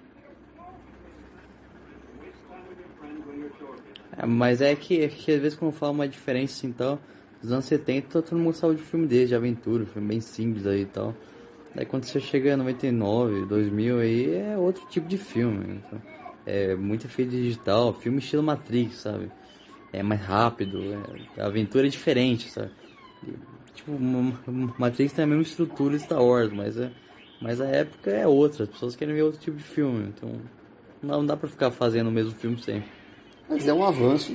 Mas é que às vezes quando eu falo uma diferença então, dos anos 70 todo mundo gostava de filme dele, de aventura, filme bem simples aí e tal. Daí quando você chega em 99, 2000 aí é outro tipo de filme. Então, é muito efeito digital, filme estilo Matrix, sabe? É mais rápido, a aventura é diferente, sabe? Tipo, Matrix tem a mesma estrutura de Star Wars, mas a época é outra, as pessoas querem ver outro tipo de filme, então não dá pra ficar fazendo o mesmo filme sempre. Mas é um avanço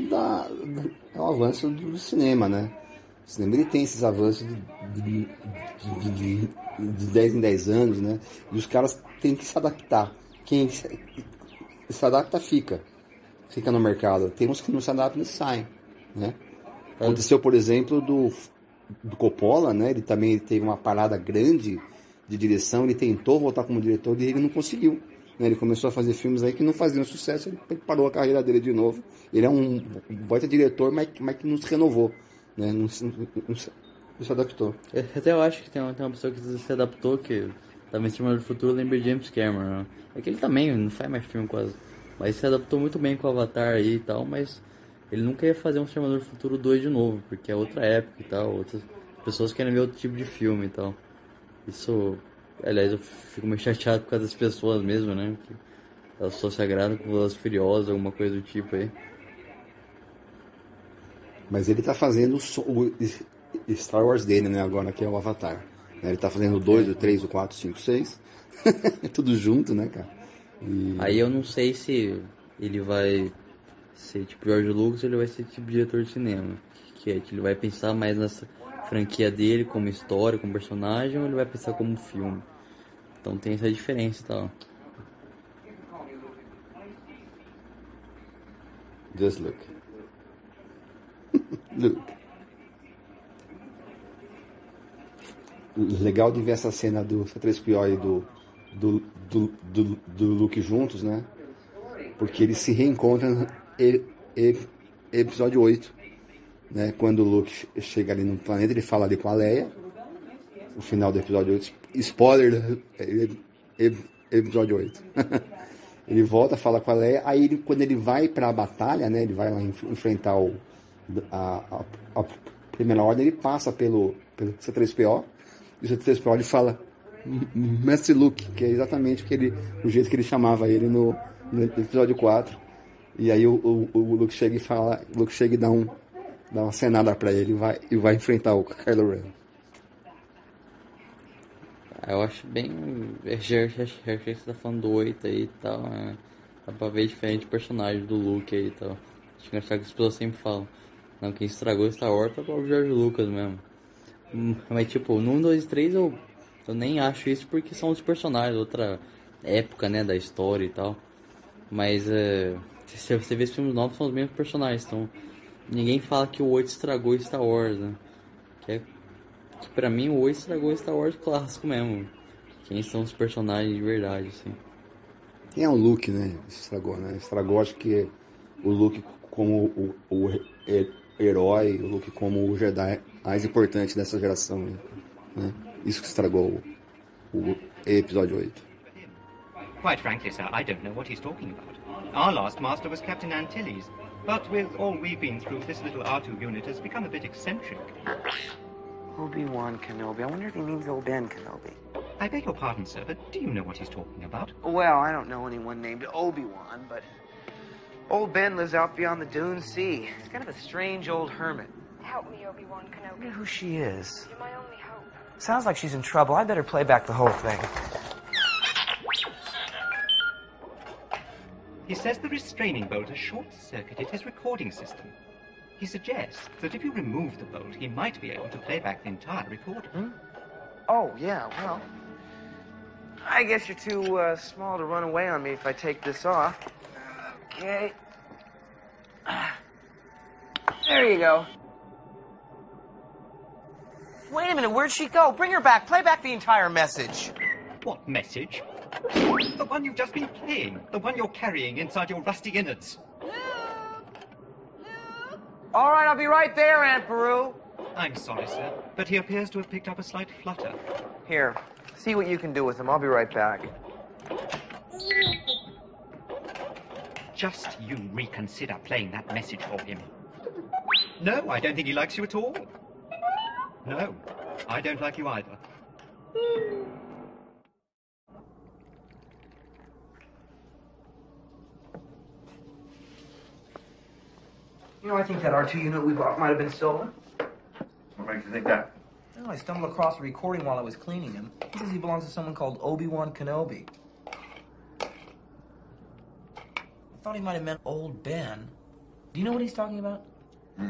do cinema, né? O cinema ele tem esses avanços de 10 em 10 anos, né? E os caras têm que se adaptar. Quem se adapta fica no mercado. Tem uns que não se adaptam e saem, né? Aconteceu, por exemplo, do Coppola, né? Ele também teve uma parada grande de direção, ele tentou voltar como diretor e ele não conseguiu, né? Ele começou a fazer filmes aí que não faziam sucesso, ele parou a carreira dele de novo. Ele é um baita diretor, mas que não se renovou, né? Não se adaptou. Até eu acho que tem uma pessoa que se adaptou, que Tava em Exterminador do Futuro, eu lembrei de James Cameron, né? É que ele também não faz mais filme quase. Mas se adaptou muito bem com o Avatar aí e tal, mas ele nunca ia fazer um Exterminador do Futuro 2 de novo, porque é outra época e tal, outras pessoas querem ver outro tipo de filme e tal. Isso, aliás, eu fico meio chateado por causa das pessoas mesmo, né? Que elas só se agradam com Velozes e Furiosos, alguma coisa do tipo aí. Mas ele tá fazendo o Star Wars dele, né, agora, que é o Avatar. Ele tá fazendo o 2, o 3, o 4, o 5, o 6. Tudo junto, né, cara? E... Aí eu não sei se ele vai ser tipo George Lucas ou ele vai ser tipo diretor de cinema. Que é que ele vai pensar mais nessa franquia dele como história, como personagem, ou ele vai pensar como filme. Então tem essa diferença e tal. Just look. Look. Legal de ver essa cena do C-3PO e do Luke juntos, né? Porque eles se reencontram em episódio 8, né? Quando o Luke chega ali no planeta, ele fala ali com a Leia. O final do episódio 8. Spoiler, episódio 8. Ele volta, fala com a Leia. Aí quando ele vai pra batalha, né? Ele vai lá enfrentar a Primeira Ordem, ele passa pelo C-3PO. E o C-3PO ele fala Mestre Luke, que é exatamente o jeito que ele chamava ele no episódio 4. E aí o Luke chega e fala, o Luke chega e dá uma cenada pra ele e vai enfrentar o Kylo Ren. Eu acho bem... Já que você tá falando do 8 aí e tal, né? Dá pra ver diferente personagem do Luke aí e tal. Acho que as pessoas sempre falam, não, quem estragou Star Wars foi o George Lucas mesmo. Mas tipo, no 1, 2 e 3 eu nem acho isso porque são os personagens, outra época, né, da história e tal. Mas se você vê os filmes novos, são os mesmos personagens, então ninguém fala que o 8 estragou Star Wars, né? Que pra mim o 8 estragou Star Wars clássico mesmo. Quem são os personagens de verdade, assim. Quem é o Luke, né? Estragou, né? Estragou, acho que o Luke como o herói, o Luke como o Jedi mais importante dessa geração, né? Isso que estragou o episódio 8. Quite frankly, sir, I don't know what he's talking about. Our last master was Captain Antilles, but with all we've been through, this little R2 unit has become a bit eccentric. Obi-Wan Kenobi. I wonder if he means old Ben Kenobi. I beg your pardon, sir, but do you know what he's talking about? Well, I don't know anyone named Obi-Wan, but old Ben lives out beyond the Dune Sea. He's kind of a strange old hermit. Help me, Obi-Wan Kenobi. I wonder who she is. You're my only hope. Sounds like she's in trouble. I better play back the whole thing. He says the restraining bolt has short-circuited his recording system. He suggests that if you remove the bolt, he might be able to play back the entire recording. Oh, yeah, well, I guess you're too small to run away on me if I take this off. Okay. There you go. Wait a minute, where'd she go? Bring her back. Play back the entire message. What message? The one you've just been playing. The one you're carrying inside your rusty innards. All right, I'll be right there, Aunt Beru. I'm sorry, sir, but he appears to have picked up a slight flutter. Here, see what you can do with him. I'll be right back. Just you reconsider playing that message for him. No, I don't think he likes you at all. No, I don't like you either. You know, I think that R2 unit we bought might have been stolen. What makes you think that? Well, I stumbled across a recording while I was cleaning him. He says he belongs to someone called Obi-Wan Kenobi. I thought he might have meant old Ben. Do you know what he's talking about? Oh,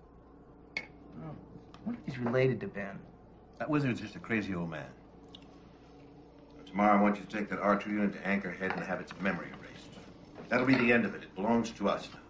I wonder if he's related to Ben. That wizard's just a crazy old man. Tomorrow I want you to take that R2 unit to Anchorhead and have its memory erased. That'll be the end of it. It belongs to us now.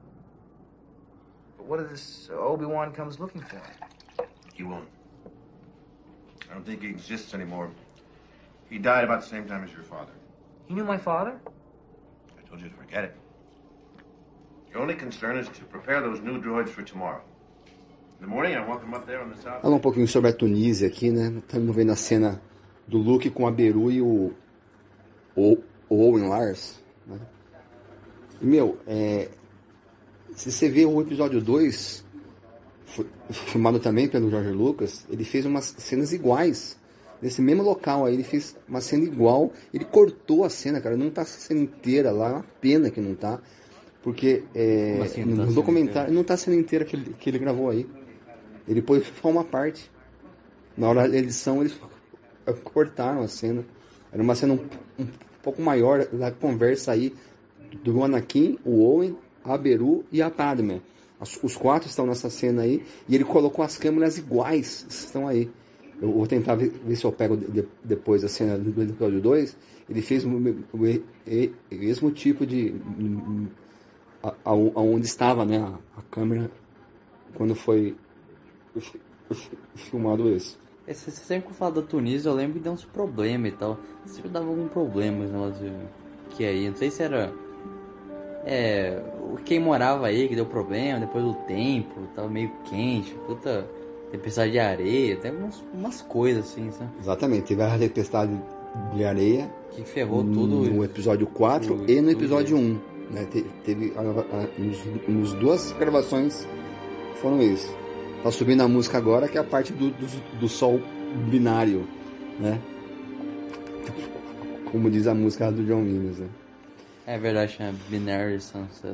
But what if this Obi-Wan comes looking for him? He won't. I don't think he exists anymore. He died about the same time as your father. He knew my father? I told you to forget it. Your only concern is to prepare those new droids for tomorrow. In the morning, I want them up there on the south. Fala um pouquinho sobre a Tunísia aqui, né? Estamos vendo a cena do Luke com a Beru e o Owen Lars, né? E, meu, se você vê o episódio 2, filmado também pelo George Lucas, ele fez umas cenas iguais. Nesse mesmo local aí, ele fez uma cena igual. Ele cortou a cena, cara. Não tá a cena inteira lá. É uma pena que não tá. Porque assim, no documentário não tá a cena inteira que ele gravou aí. Ele pôs só uma parte. Na hora da edição, eles cortaram a cena. Era uma cena um pouco maior da conversa aí do Anakin, o Owen, a Beru e a Padme. Os 4 estão nessa cena aí. E ele colocou as câmeras iguais. Estão aí. Eu vou tentar ver se eu pego depois a cena do episódio 2. Ele fez o mesmo tipo de... aonde estava, né, a câmera quando foi filmado esse. Sempre que eu falo da Tunísia, eu lembro que deu uns problemas e tal. Sempre dava algum problema no negócio que aí. Não sei se era... quem morava aí que deu problema, depois do tempo, tava meio quente, puta... Tempestade de areia, tem umas coisas assim, sabe? Exatamente, teve a tempestade de areia que ferrou tudo no episódio 4 e no episódio 1, né? Teve nos duas gravações foram isso. Tá subindo a música agora, que é a parte do sol binário, né? Como diz a música do John Williams, né? É verdade, chama Binary Sunset.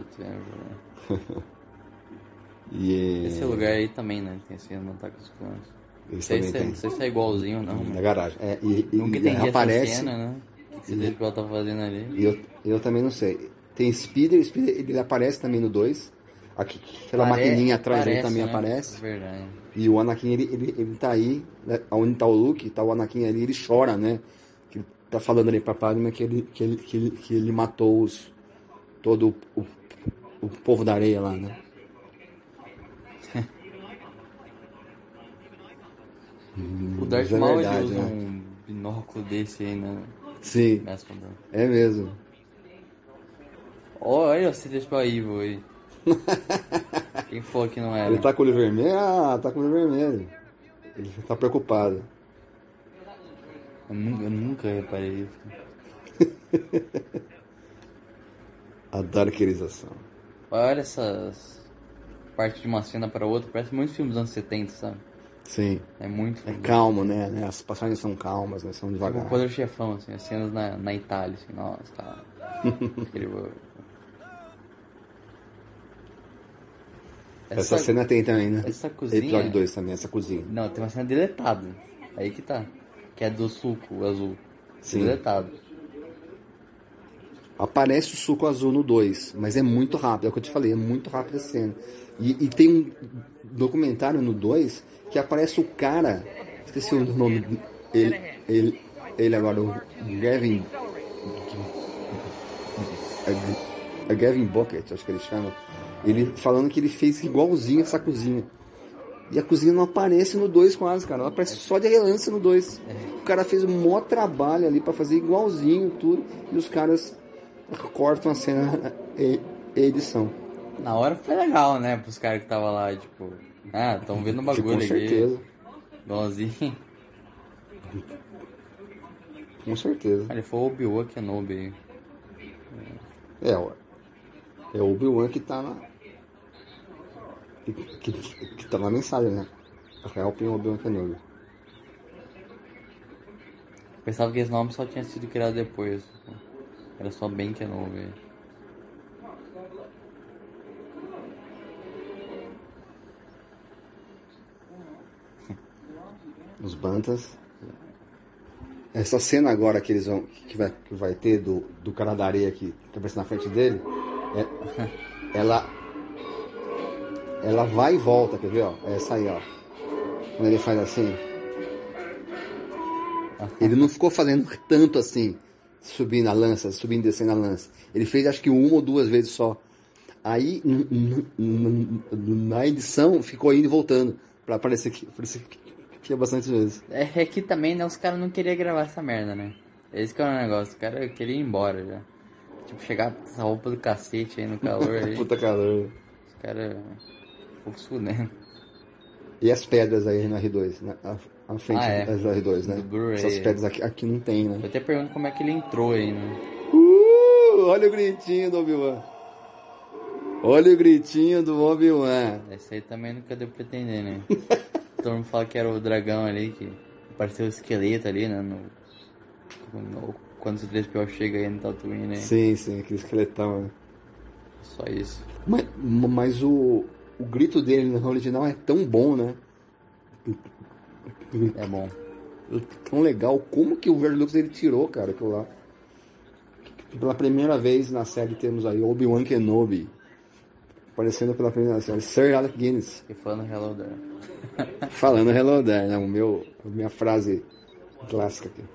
Esse lugar aí também, né? Tem assim, não tá com os planos. Não sei se é igualzinho ou não. Na garagem. Nunca entendi aparece, essa cena, né? Esse jeito que ela tá fazendo ali. E eu também não sei. Tem Speeder ele aparece também no 2. Aquela maquininha atrás dele também, né? Aparece. Verdade. E o Anakin, ele tá aí, né? Onde tá o Luke, tá o Anakin ali, ele chora, né? Que ele tá falando ali pra Padme que ele matou todo o povo da areia lá, né? O Darth Maul usa um binóculo desse aí, né? Sim, é mesmo. Olha o C3PO Evil aí. Quem falou que não era? Ele tá com o olho vermelho? Ah, tá com o olho vermelho. Ele tá preocupado. Eu nunca reparei isso. A darkerização. Olha essas partes de uma cena para outra, parece muitos filmes dos anos 70, sabe? Sim. É muito... É calmo, né? As passagens são calmas, né? São devagar. Tipo o Poder Chefão, assim, as cenas na Itália, assim, nossa, tá... Incrível. Essa cena tem também, né? Essa cozinha... Episódio 2 também, essa cozinha. Não, tem uma cena deletada. Aí que tá. Que é do suco azul. Sim. Deletado. Aparece o suco azul no 2, mas é muito rápido, é o que eu te falei, é muito rápido a cena. E tem um documentário no 2 que aparece o cara, esqueci o nome ele agora, o Gavin Gavin Bucket, acho que ele chama, ele falando que ele fez igualzinho essa cozinha. E a cozinha não aparece no 2 quase, cara. Ela aparece só de relance no 2. O cara fez um maior trabalho ali pra fazer igualzinho tudo. E os caras cortam a cena e edição. Na hora foi legal, né? Pros caras que estavam lá, tipo... Ah, estão vendo um bagulho aqui. Com certeza. Igualzinho. Com certeza. Ele foi o Obi-Wan Kenobi aí. É o Obi-Wan que tá na... Que tá na mensagem, né? Help Obi-Wan Kenobi. Pensava que esse nome só tinha sido criado depois. Era só bem Kenobi. Os Bantas. Essa cena agora que eles vão. Que vai ter do cara da areia que aparece na frente dele. Ela vai e volta, quer ver, ó? Essa aí, ó. Quando ele faz assim. Ele não ficou fazendo tanto assim, subindo a lança, subindo e descendo a lança. Ele fez acho que uma ou duas vezes só. Aí, na edição, ficou indo e voltando. Pra parecer que tinha bastante vezes. É que também, né, os caras não queriam gravar essa merda, né? Esse que é o negócio, os caras queriam ir embora já. Tipo, chegar com essa roupa do cacete aí no calor aí. Puta calor. Os caras... pouco fudendo. E as pedras aí no R2, né? A frente do R2, né? Do Essas pedras aqui não tem, né? Eu até pergunto como é que ele entrou aí, né? Olha o gritinho do Obi-Wan. Olha o gritinho do Obi-Wan. Esse aí também nunca deu pra entender, né? Todo mundo fala que era o dragão ali, que apareceu o esqueleto ali, né? Quando o C-3PO chega aí no Tatooine, né? Sim, aquele esqueletão, né? Só isso. Mas o grito dele no original é tão bom, né? É bom. Tão legal. Como que o George Lucas ele tirou, cara, aquilo lá? Pela primeira vez na série temos aí Obi-Wan Kenobi aparecendo pela primeira vez, Sir Alec Guinness. E falando Hello There. Falando Hello There, né? A minha frase clássica aqui.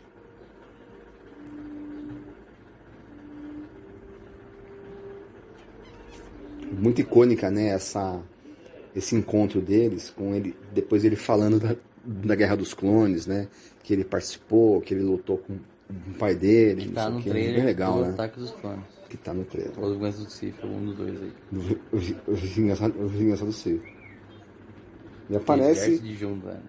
Muito icônica, né? Esse encontro deles, com ele, depois ele falando da Guerra dos Clones, né? Que ele participou, que ele lutou com o pai dele. Que tá no trailer, bem legal, né? Ataque dos Clones. Que tá no trailer. Ou os Vingança do Sith, um dos dois aí. O Vingança do Sith. E aparece de junto, né?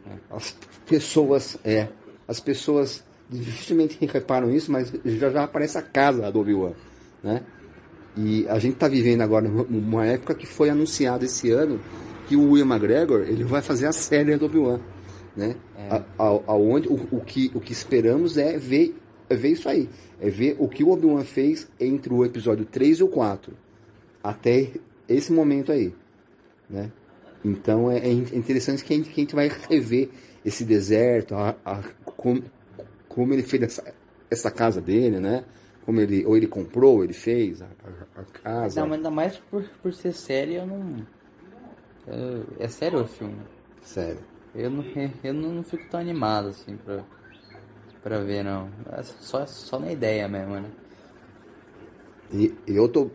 as pessoas dificilmente reparam isso, mas já aparece a casa do Obi-Wan, né? E a gente tá vivendo agora uma época que foi anunciado esse ano que o Will McGregor ele vai fazer a série do Obi-Wan, né? Aonde o que esperamos é ver isso aí, é ver o que o Obi-Wan fez entre o episódio 3 e o 4 até esse momento aí, né? Então é interessante que a gente vai rever esse deserto, como ele fez essa casa dele, né? Como ele comprou, ele fez a casa. Não, mas ainda mais por ser série, eu não... É sério o filme? Sério. Eu não fico tão animado, assim, pra ver, não. É só na ideia mesmo, né? E eu tô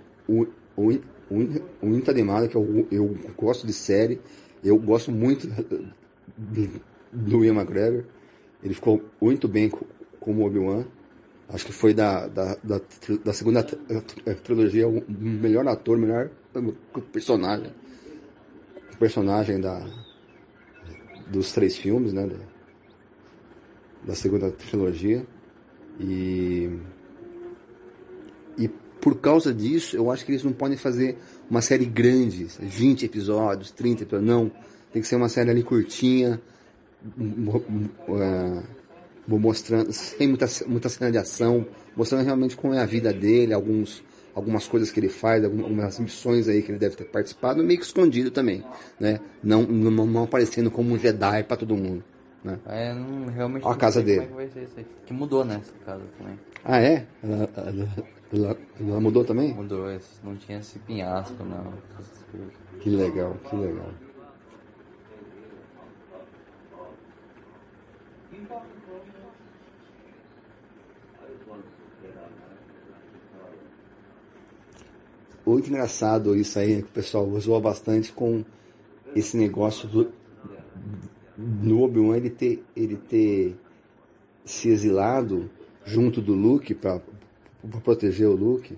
muito animado, que eu gosto de série, eu gosto muito do Ian McGregor. Ele ficou muito bem como Obi-Wan. Acho que foi da segunda trilogia o melhor ator, o melhor personagem. O personagem dos 3 filmes, né? Da segunda trilogia. E por causa disso, eu acho que eles não podem fazer uma série grande, 20 episódios, 30 episódios. Não, tem que ser uma série ali curtinha, mostrando, sem muita cena de ação, mostrando realmente como é a vida dele, algumas coisas que ele faz, algumas missões aí que ele deve ter participado, meio que escondido também, né? Não aparecendo como um Jedi pra todo mundo, né? Realmente a casa dele. Como é que vai ser isso aí? Que mudou, né, essa casa também. Ah, é? Ela mudou também? Mudou, não tinha esse penhasco, não. Que legal, que legal. Muito engraçado isso aí, né, que o pessoal usou bastante com esse negócio do Obi-Wan ele ter se exilado junto do Luke para proteger o Luke,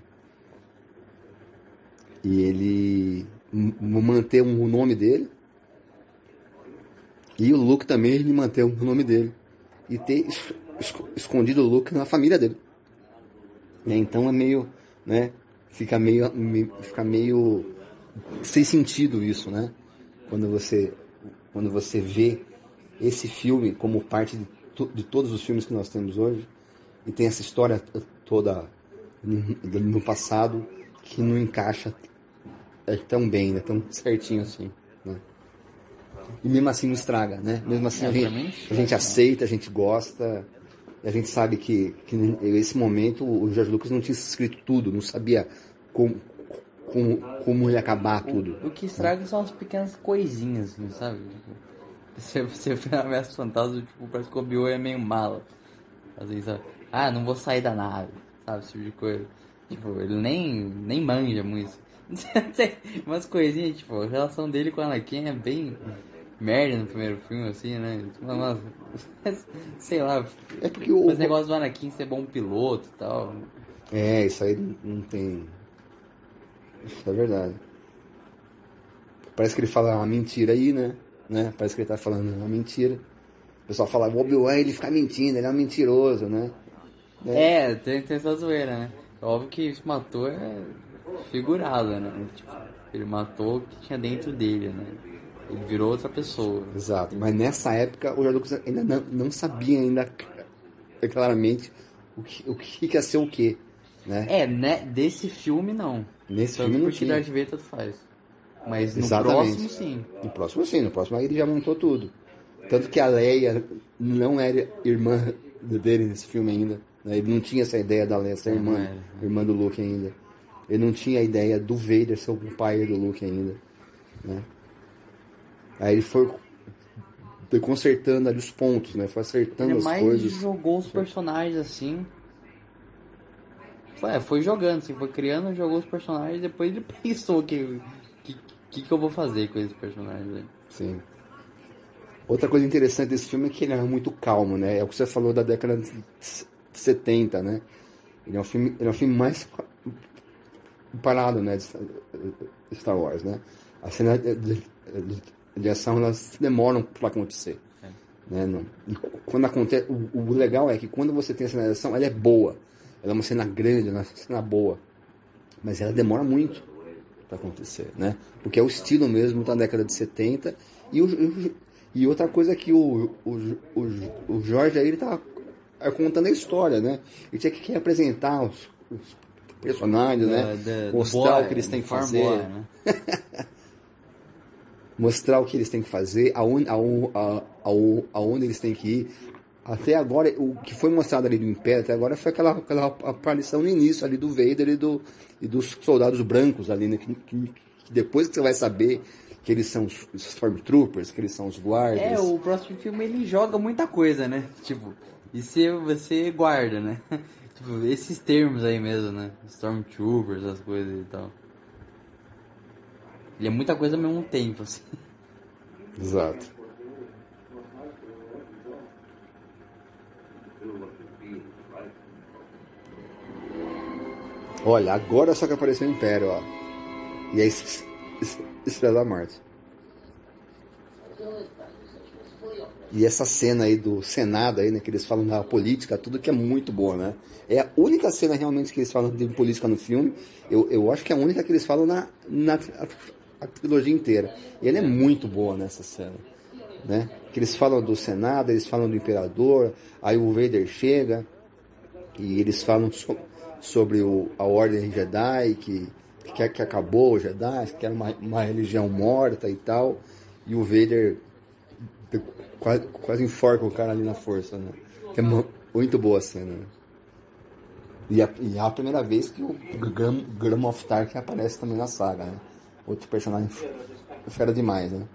e ele manter o nome dele, e o Luke também ele manter o nome dele, e ter escondido o Luke na família dele, né? Então é meio, né? Fica meio sem sentido isso, né? Quando você vê esse filme como parte de todos os filmes que nós temos hoje, e tem essa história toda no passado que não encaixa tão bem, né? Tão certinho assim, né? E mesmo assim não estraga, né? Mesmo assim a gente aceita, a gente gosta. A gente sabe que nesse momento o George Lucas não tinha escrito tudo, não sabia como ia acabar tudo. O que estraga são as pequenas coisinhas, assim, sabe? Você vê a Ameaça Fantasma, tipo, parece que o Obi-Wan é meio mala. Assim, sabe? Ah, não vou sair da nave, sabe? Esse tipo de coisa. Tipo, ele nem manja muito. Umas coisinhas, tipo, a relação dele com a Anakin é bem merda no primeiro filme, assim, né? Mas, sei lá, é porque esse negócio do Anakin ser bom piloto e tal. É, isso aí não tem... Isso é verdade. Parece que ele fala uma mentira aí, né? né? Parece que ele tá falando uma mentira. O pessoal fala, o Obi-Wan, ele fica mentindo, ele é um mentiroso, né? Tem essa zoeira, né? Óbvio que se matou é figurado, né? Tipo, ele matou o que tinha dentro dele, né? Ele virou outra pessoa. Exato, mas nessa época o George Lucas ainda não sabia ainda claramente o que ia ser o quê, né? Né? Desse filme não. Nesse filme não porque tinha. Darth Vader tanto faz. Mas no Exatamente. próximo sim. No próximo aí ele já montou tudo. Tanto que a Leia não era irmã dele nesse filme ainda. Né? Ele não tinha essa ideia da Leia ser irmã do Luke ainda. Ele não tinha a ideia do Vader ser o pai do Luke ainda. Né? Aí ele foi consertando ali os pontos, né? Foi acertando as coisas. Ele mais jogou os personagens assim. Foi jogando, assim, foi criando, jogou os personagens, depois ele pensou o que eu vou fazer com esses personagens aí. Sim. Outra coisa interessante desse filme é que ele é muito calmo, né? É o que você falou da década de 70, né? Ele é um filme mais parado, né? De Star Wars, né? A cena de ação, elas demoram para acontecer. Né? E quando acontece, o legal é que quando você tem a cena de ação, ela é boa. Ela é uma cena grande, uma cena boa. Mas ela demora muito para acontecer, né? Porque é o estilo mesmo da década de 70. E outra coisa é que o Jorge aí, ele tá contando a história, né? Ele tinha que apresentar os personagens, né? Mostrar o que eles têm que fazer. Boa, né? Mostrar o que eles têm que fazer, aonde eles têm que ir. Até agora, o que foi mostrado ali do Império, até agora foi aquela aparição no início ali do Vader e dos soldados brancos ali, né? Que depois que você vai saber que eles são os Stormtroopers, que eles são os guardas. O próximo filme ele joga muita coisa, né? Tipo, e você guarda, né? Tipo, esses termos aí mesmo, né? Stormtroopers, as coisas e tal. E é muita coisa ao mesmo tempo, assim. Exato. Olha, agora só que apareceu o Império, ó. E a Estrela da Morte. E essa cena aí do Senado aí, né, que eles falam da política, tudo que é muito boa, né? É a única cena realmente que eles falam de política no filme. Eu acho que é a única que eles falam na trilogia inteira. E ela é muito boa nessa cena, né? Que eles falam do Senado, eles falam do Imperador, aí o Vader chega e eles falam sobre a Ordem Jedi, que acabou o Jedi, que era uma religião morta e tal, e o Vader quase enforca o cara ali na força, né? Que é muito boa a cena, né? E é a primeira vez que o Grand Moff Tarkin aparece também na saga, né? Outro personagem fera demais, né?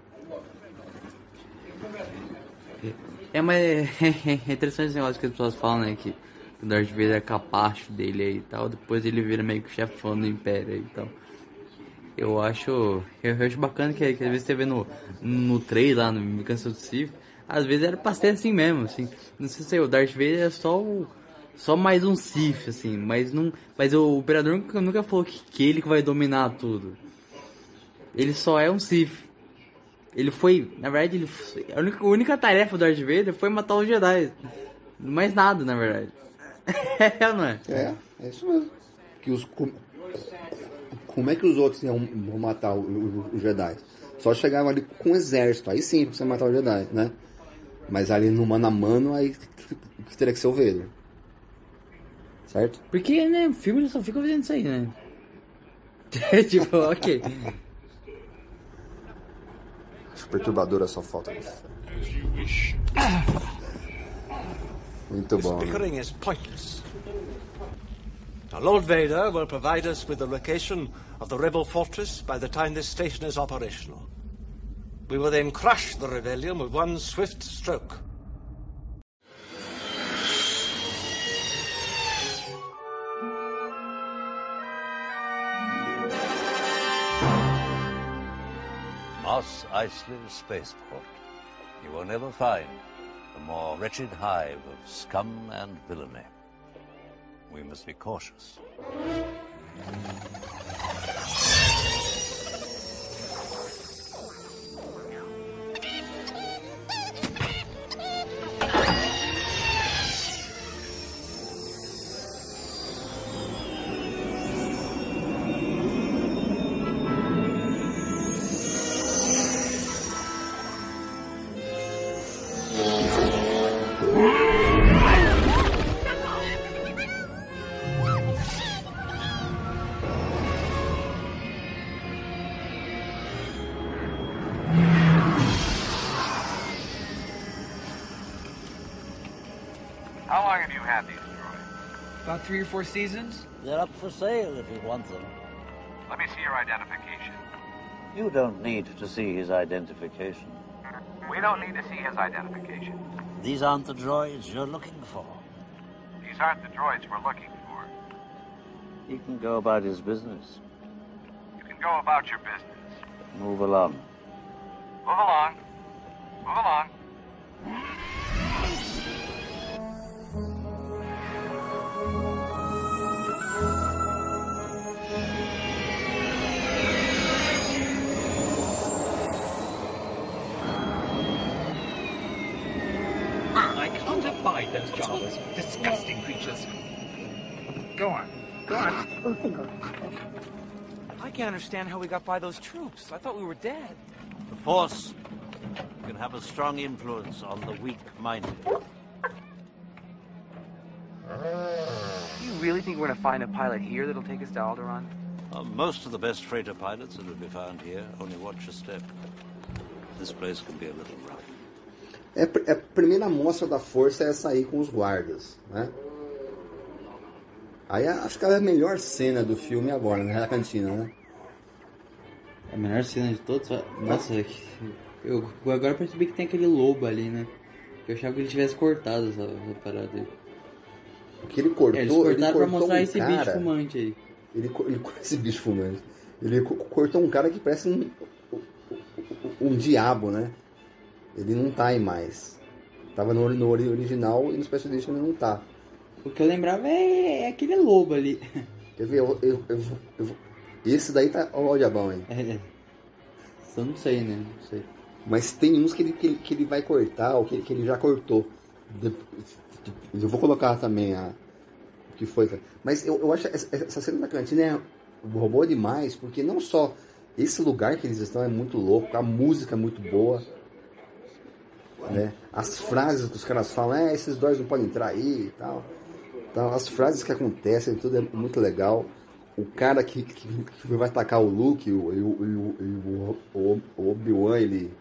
Mas é interessante esse negócio que as pessoas falam, né? Que o Darth Vader é capacho dele aí e tal, depois ele vira meio que chefão do Império aí e tal. Eu acho bacana que às vezes você vê no 3 lá, no Me Cansa do Sith, às vezes era pra ser assim mesmo, assim. Não sei se o Darth Vader é só mais um Sith, assim, mas o Imperador nunca falou que ele que vai dominar tudo. Ele só é um Sith. Ele foi, na verdade, a única tarefa do Darth Vader foi matar os Jedi. Mais nada, na verdade. Não é? É isso mesmo. Como é que os outros vão matar os Jedi? Só chegavam ali com um exército, aí sim, pra você matar os Jedi, né? Mas ali no mano a mano, aí teria que ser o Vader. Certo? Porque, né, o filme só fica fazendo isso aí, né? Tipo, ok. Perturbadora só falta. Muito bom. This bickering is pointless. Now, Lord Vader will provide us with the location of the rebel fortress by the time this station is operational. We will then crush the rebellion with one swift stroke. Mos Eisley Spaceport. You will never find a more wretched hive of scum and villainy. We must be cautious. had these droids? About 3 or 4 seasons? They're up for sale if you want them. Let me see your identification. You don't need to see his identification. We don't need to see his identification. These aren't the droids you're looking for. These aren't the droids we're looking for. He can go about his business. You can go about your business. Move along. Move along. Move along. I can't abide those Jawas. Disgusting creatures. Go on. Go on. I can't understand how we got by those troops. I thought we were dead. The Force can have a strong influence on the weak-minded. You really think we're gonna find a pilot here that'll take us to Alderaan? Most of the best freighter pilots that will be found here. Only watch your step. This place can be a little rough. A primeira amostra da força é essa aí com os guardas, né? Aí acho que é a melhor cena do filme agora, né? Na cantina, né? A melhor cena de todos? Nossa, eu agora percebi que tem aquele lobo ali, né? Eu achava que ele tivesse cortado essa parada aí. O que ele cortou? Eles cortaram pra mostrar esse cara, bicho fumante aí. Esse bicho fumante. Ele cortou um cara que parece um diabo, né? Ele não tá aí mais. Tava no original e no Special Edition ele não tá. O que eu lembrava é aquele lobo ali. Quer ver? Esse daí tá... Olha o diabão aí. Só não sei, né? Não sei. Mas tem uns que ele vai cortar, ou que ele já cortou. Eu vou colocar também o que foi. Mas eu acho essa cena da cantina boa demais, porque não só esse lugar que eles estão é muito louco, a música é muito boa, né? As frases que os caras falam, esses dois não podem entrar aí e tal. Então, as frases que acontecem, tudo é muito legal. O cara que vai atacar o Luke, o Obi-Wan, ele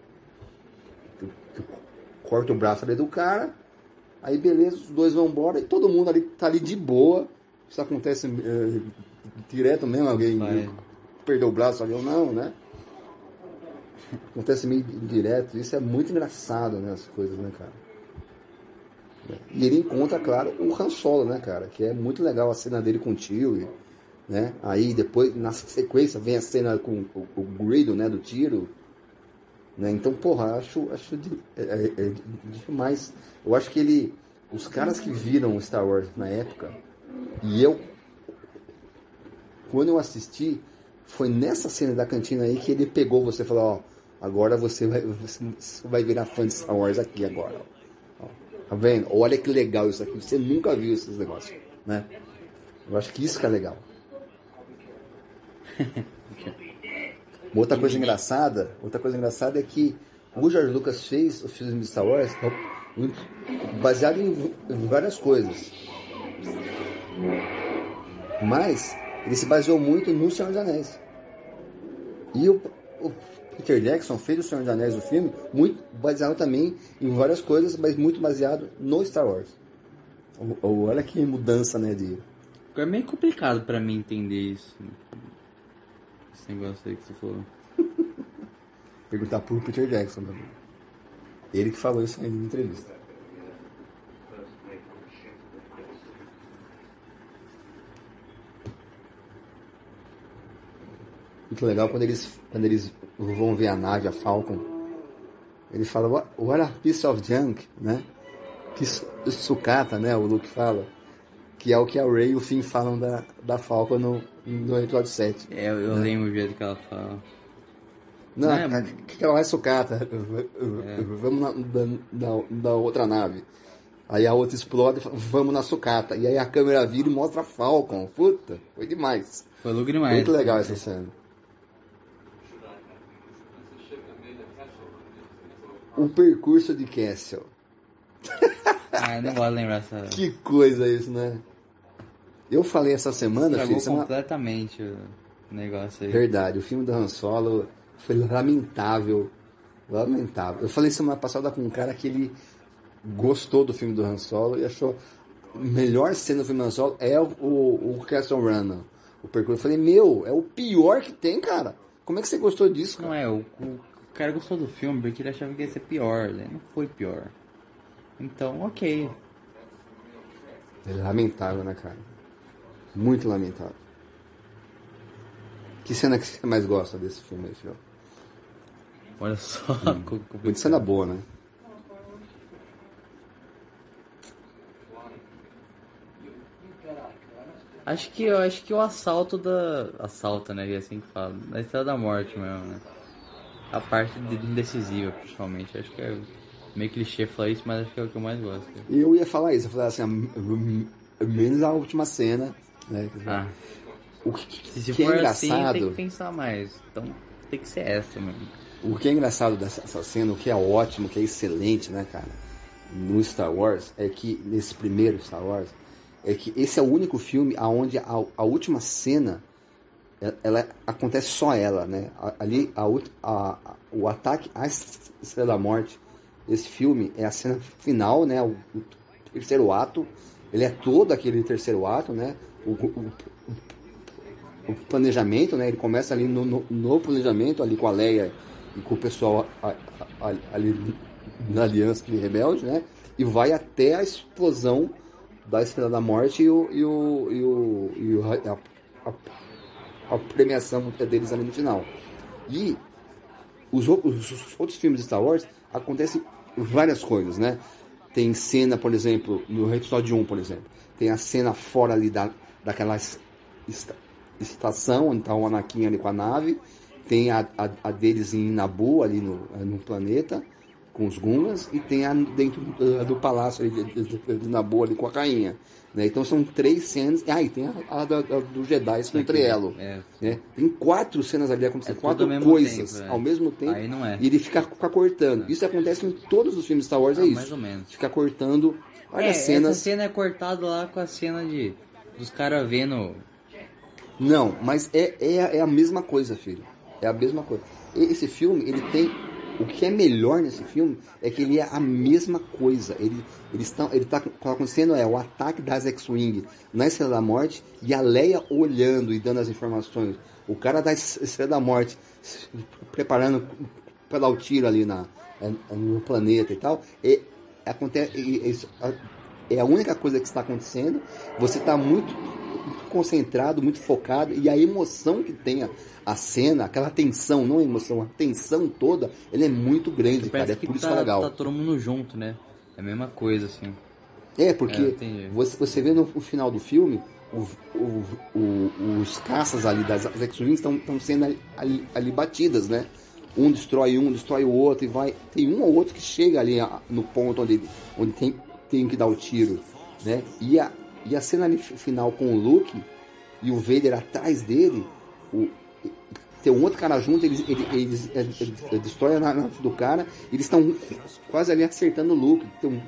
corta o braço ali do cara. Aí beleza, os dois vão embora e todo mundo ali tá ali de boa. Isso acontece direto mesmo, alguém perdeu o braço ali ou não, né? Acontece meio direto. Isso é muito engraçado, né? As coisas, né, cara? E ele encontra, claro, o Han Solo, né, cara? Que é muito legal a cena dele com o tio, né? Aí depois, na sequência, vem a cena com o Greedo, né, do tiro. Né? Então, porra, acho demais. Eu acho que os caras que viram Star Wars na época, e quando eu assisti, foi nessa cena da cantina aí que ele pegou você e falou, agora você vai virar fã de Star Wars aqui agora. Ó, tá vendo? Olha que legal isso aqui, você nunca viu esses negócios, né? Eu acho que isso que é legal. Outra coisa engraçada é que o George Lucas fez o filme de Star Wars baseado em várias coisas. Mas ele se baseou muito no Senhor dos Anéis. E o Peter Jackson fez o Senhor dos Anéis, o filme, muito baseado também em várias coisas, mas muito baseado no Star Wars. Olha que mudança, né? É meio complicado pra mim entender isso. Esse negócio aí que você falou. Perguntar pro Peter Jackson também. Ele que falou isso aí na entrevista. Muito legal quando eles vão ver a nave, a Falcon. Ele fala, what a piece of junk, né? Que sucata, né? O Luke fala. Que é o que a Rey e o Finn falam da Falcon no episódio 7. Eu lembro o jeito que ela fala. Não, que ela vai sucata. Vamos na outra nave. Aí a outra explode e fala, vamos na sucata. E aí a câmera vira e mostra a Falcon. Puta, foi demais. Foi louco demais. Muito legal essa cena. O percurso de Cassian. Eu não gosto de lembrar essa... Que coisa isso, né? Eu falei essa semana... Estragou completamente o negócio aí. Verdade, o filme do Han Solo foi lamentável. Lamentável. Eu falei semana passada com um cara que ele gostou do filme do Han Solo e achou melhor cena do filme Han Solo é o Castle Run, o percurso. Eu falei, é o pior que tem, cara. Como é que você gostou disso, cara? Não é, o cara gostou do filme porque ele achava que ia ser pior, né? Não foi pior. Então, ok. É lamentável, né, cara? Muito lamentável. Que cena que você mais gosta desse filme aí, filho? Olha só. Muita cena boa, né? Acho que o assalto, né? É assim que fala. Da Estrela da Morte mesmo, né? A parte indecisiva, principalmente. Acho que é meio clichê falar isso, mas acho que é o que eu mais gosto. Eu ia falar isso, eu falava assim, menos a última cena, né? O Se que for é engraçado... assim, tem que pensar mais. Então tem que ser essa mesmo. O que é engraçado dessa cena, o que é ótimo, o que é excelente, né, cara? No Star Wars, é que, nesse primeiro Star Wars, é que esse é o único filme onde a última cena, ela acontece só ela, né? Ali, o ataque à Estrela da Morte, esse filme é a cena final, né? O terceiro ato, ele é todo aquele terceiro ato, né? O planejamento, né? Ele começa ali no planejamento, ali com a Leia e com o pessoal ali na Aliança de Rebelde, né? E vai até a explosão da Estrela da Morte e a premiação deles ali no final. E os outros filmes de Star Wars acontecem várias coisas, né? Tem cena, por exemplo, no episódio 1, por exemplo, tem a cena fora ali daquela estação onde tá o Anakin ali com a nave, tem a deles em Naboo ali no planeta com os Gungans, e tem a dentro do palácio ali de Naboo ali com a rainha, né? Então são 3 cenas, e tem a do Jedi com o Trielo, né? Tem 4 cenas ali acontecendo, 4 coisas ao mesmo tempo. Aí não é. E ele fica cortando. Isso acontece em todos os filmes de Star Wars, é isso. Mais ou menos. Fica cortando várias cenas. Essa cena é cortada lá com a cena dos caras vendo. Não, mas é a mesma coisa, filho. É a mesma coisa. Esse filme, ele tem... O que é melhor nesse filme é que ele é a mesma coisa. Ele tá acontecendo o ataque das X-Wing na Estrela da Morte e a Leia olhando e dando as informações. O cara da Estrela da Morte se preparando para dar o tiro ali no planeta e tal. É a única coisa que está acontecendo. Você está muito concentrado, muito focado, e a emoção que tem a cena, aquela tensão, não a emoção, a tensão toda, ela é muito grande, cara. É por isso que é legal. Tá todo mundo junto, né? É a mesma coisa, assim. Porque você vê no final do filme, os caças ali das X-Wing estão sendo ali batidas, né? Um destrói o outro, e vai... Tem um ou outro que chega ali no ponto onde tem que dar o tiro, né? E a cena ali final com o Luke e o Vader atrás dele, tem um outro cara junto, eles destroem a nave do cara, eles estão quase ali acertando o Luke. Tem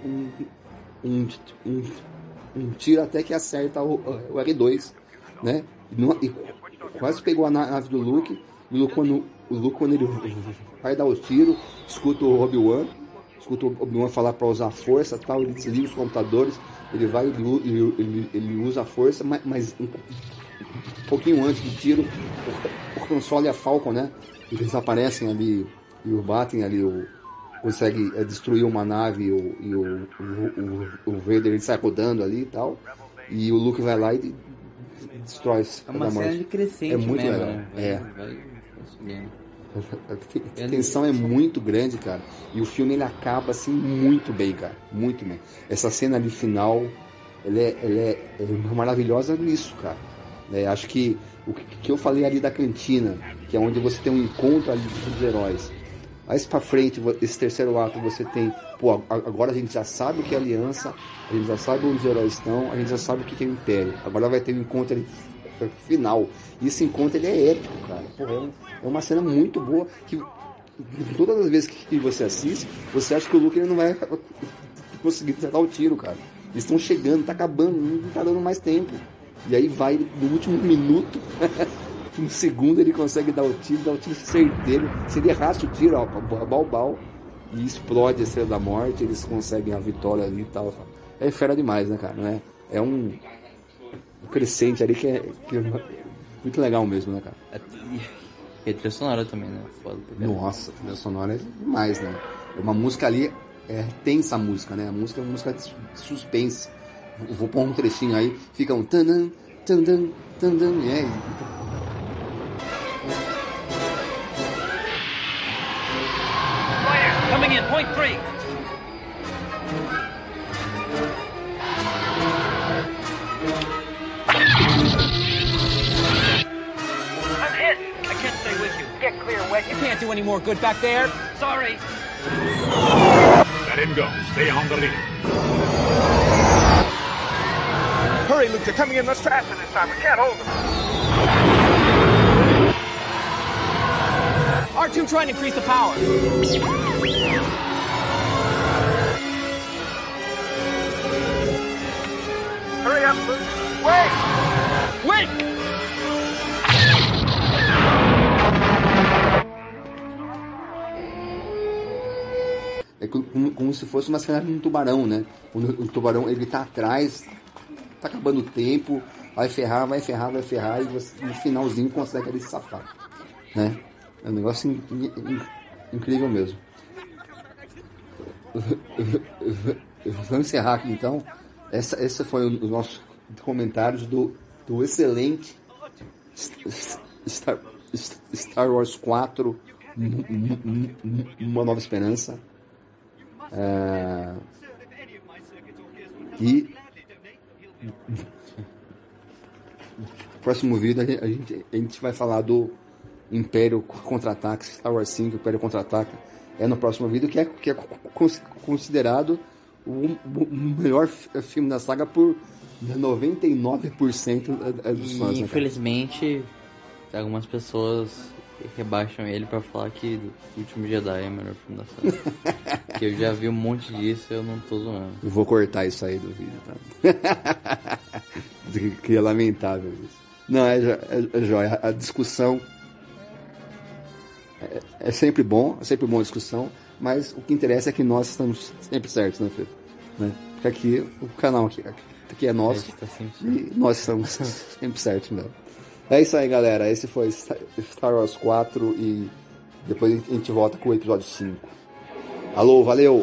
um tiro até que acerta o R2, né? E quase pegou a nave do Luke. E o Luke, quando ele vai dar o tiro, escuta o Obi-Wan falar para usar a força, tal, ele desliga os computadores, ele vai, ele usa a força, mas um pouquinho antes do tiro, o Han Solo e a Falcon, né? Eles aparecem ali e batem ali, consegue destruir uma nave, e o Vader ele sai rodando ali e tal, e o Luke vai lá e destrói. É uma cena de crescente, é muito mesmo, legal. Né? A tensão é muito grande, cara. E o filme ele acaba assim muito bem, cara. Muito bem. Essa cena ali final, ela é maravilhosa nisso, cara. Acho que o que eu falei ali da cantina, que é onde você tem um encontro ali dos heróis. Mais pra frente, esse terceiro ato, você tem... Pô, agora a gente já sabe o que é aliança, a gente já sabe onde os heróis estão, a gente já sabe o que é o Império. Agora vai ter um encontro ali final. E esse encontro ele é épico, cara. Pô, é uma cena muito boa que todas as vezes que você assiste, você acha que o Luke ele não vai conseguir acertar o tiro, cara. Eles estão chegando, tá acabando, não tá dando mais tempo. E aí vai no último minuto, no segundo ele consegue dar o tiro certeiro. Se ele errasse o tiro, ó, bal, e explode a Estrela da Morte, eles conseguem a vitória ali e tal. é fera demais, né, cara? Né? É um crescente ali que é muito legal mesmo, né, cara? E a trilha sonora também, né? Foda. Nossa, a trilha sonora é demais, né? É uma música ali, tensa a música, né? A música é uma música de suspense. Eu vou pôr um trechinho aí, fica um tandan, tandan, tandan, Fire! Coming in, point 3! I'm hit! I can't stay with you. Get clear, Wet. You can't do any more good back there. Sorry. Let him go. Stay on the lead. Hurry, Luke. They're coming in much faster this time. We can't hold them. R2 trying to increase the power. Hurry up, Luke. Wait! Wait! É como se fosse uma cena de um tubarão, né? O tubarão, ele tá atrás, tá acabando o tempo, vai ferrar, e você, no finalzinho consegue ele se safar, né? É um negócio incrível mesmo. Vamos encerrar aqui então. Esse foi o nosso comentário do excelente Star Wars 4 Uma Nova Esperança. E no próximo vídeo a gente vai falar do Império Contra-Ataca, Star Wars 5 Império Contra-Ataca. É no próximo vídeo, que é considerado o melhor filme da saga por 99% dos fãs. E infelizmente algumas pessoas rebaixam ele pra falar que O Último Jedi é o melhor filme da saga. Que eu já vi um monte disso e eu não tô zoando. Eu vou cortar isso aí do vídeo, tá? Que é lamentável isso. Não, é jóia. A discussão é sempre bom a discussão, mas o que interessa é que nós estamos sempre certos, né, Fê? Né? Porque aqui, o canal aqui é nosso, e nós estamos sempre certos mesmo. É isso aí, galera. Esse foi Star Wars 4 e depois a gente volta com o episódio 5. Alô, valeu!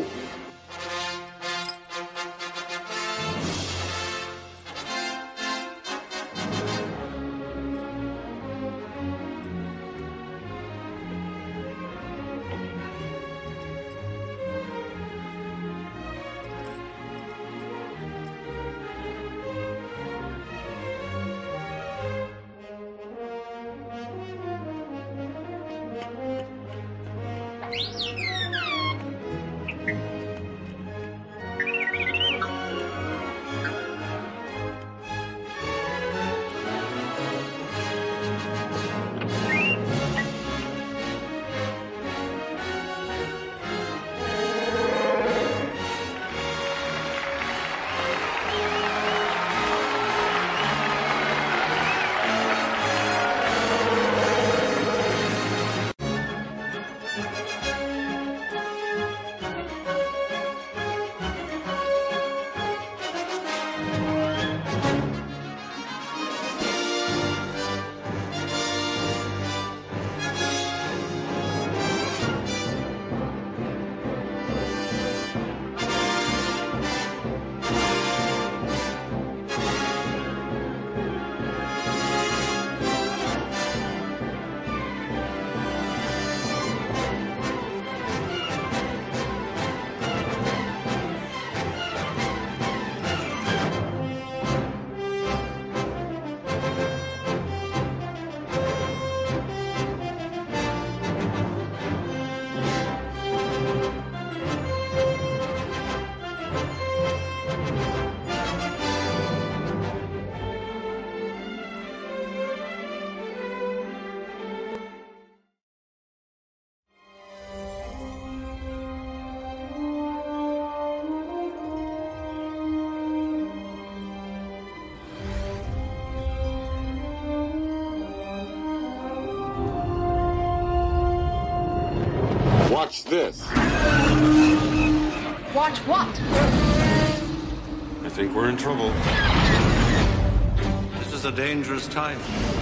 Watch this. Watch what? I think we're in trouble. This is a dangerous time.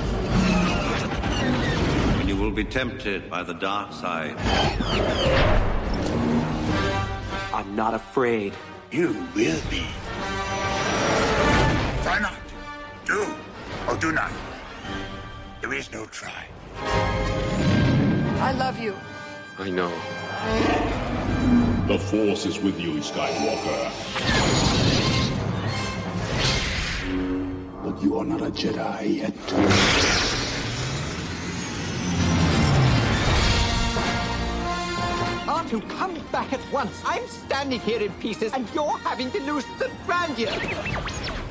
When you will be tempted by the dark side. I'm not afraid. You will be. Try not. Do or do not. There is no try. I love you. I know. The Force is with you, Skywalker. But you are not a Jedi yet. R2, come back at once. I'm standing here in pieces, and you're having delusions of grandeur.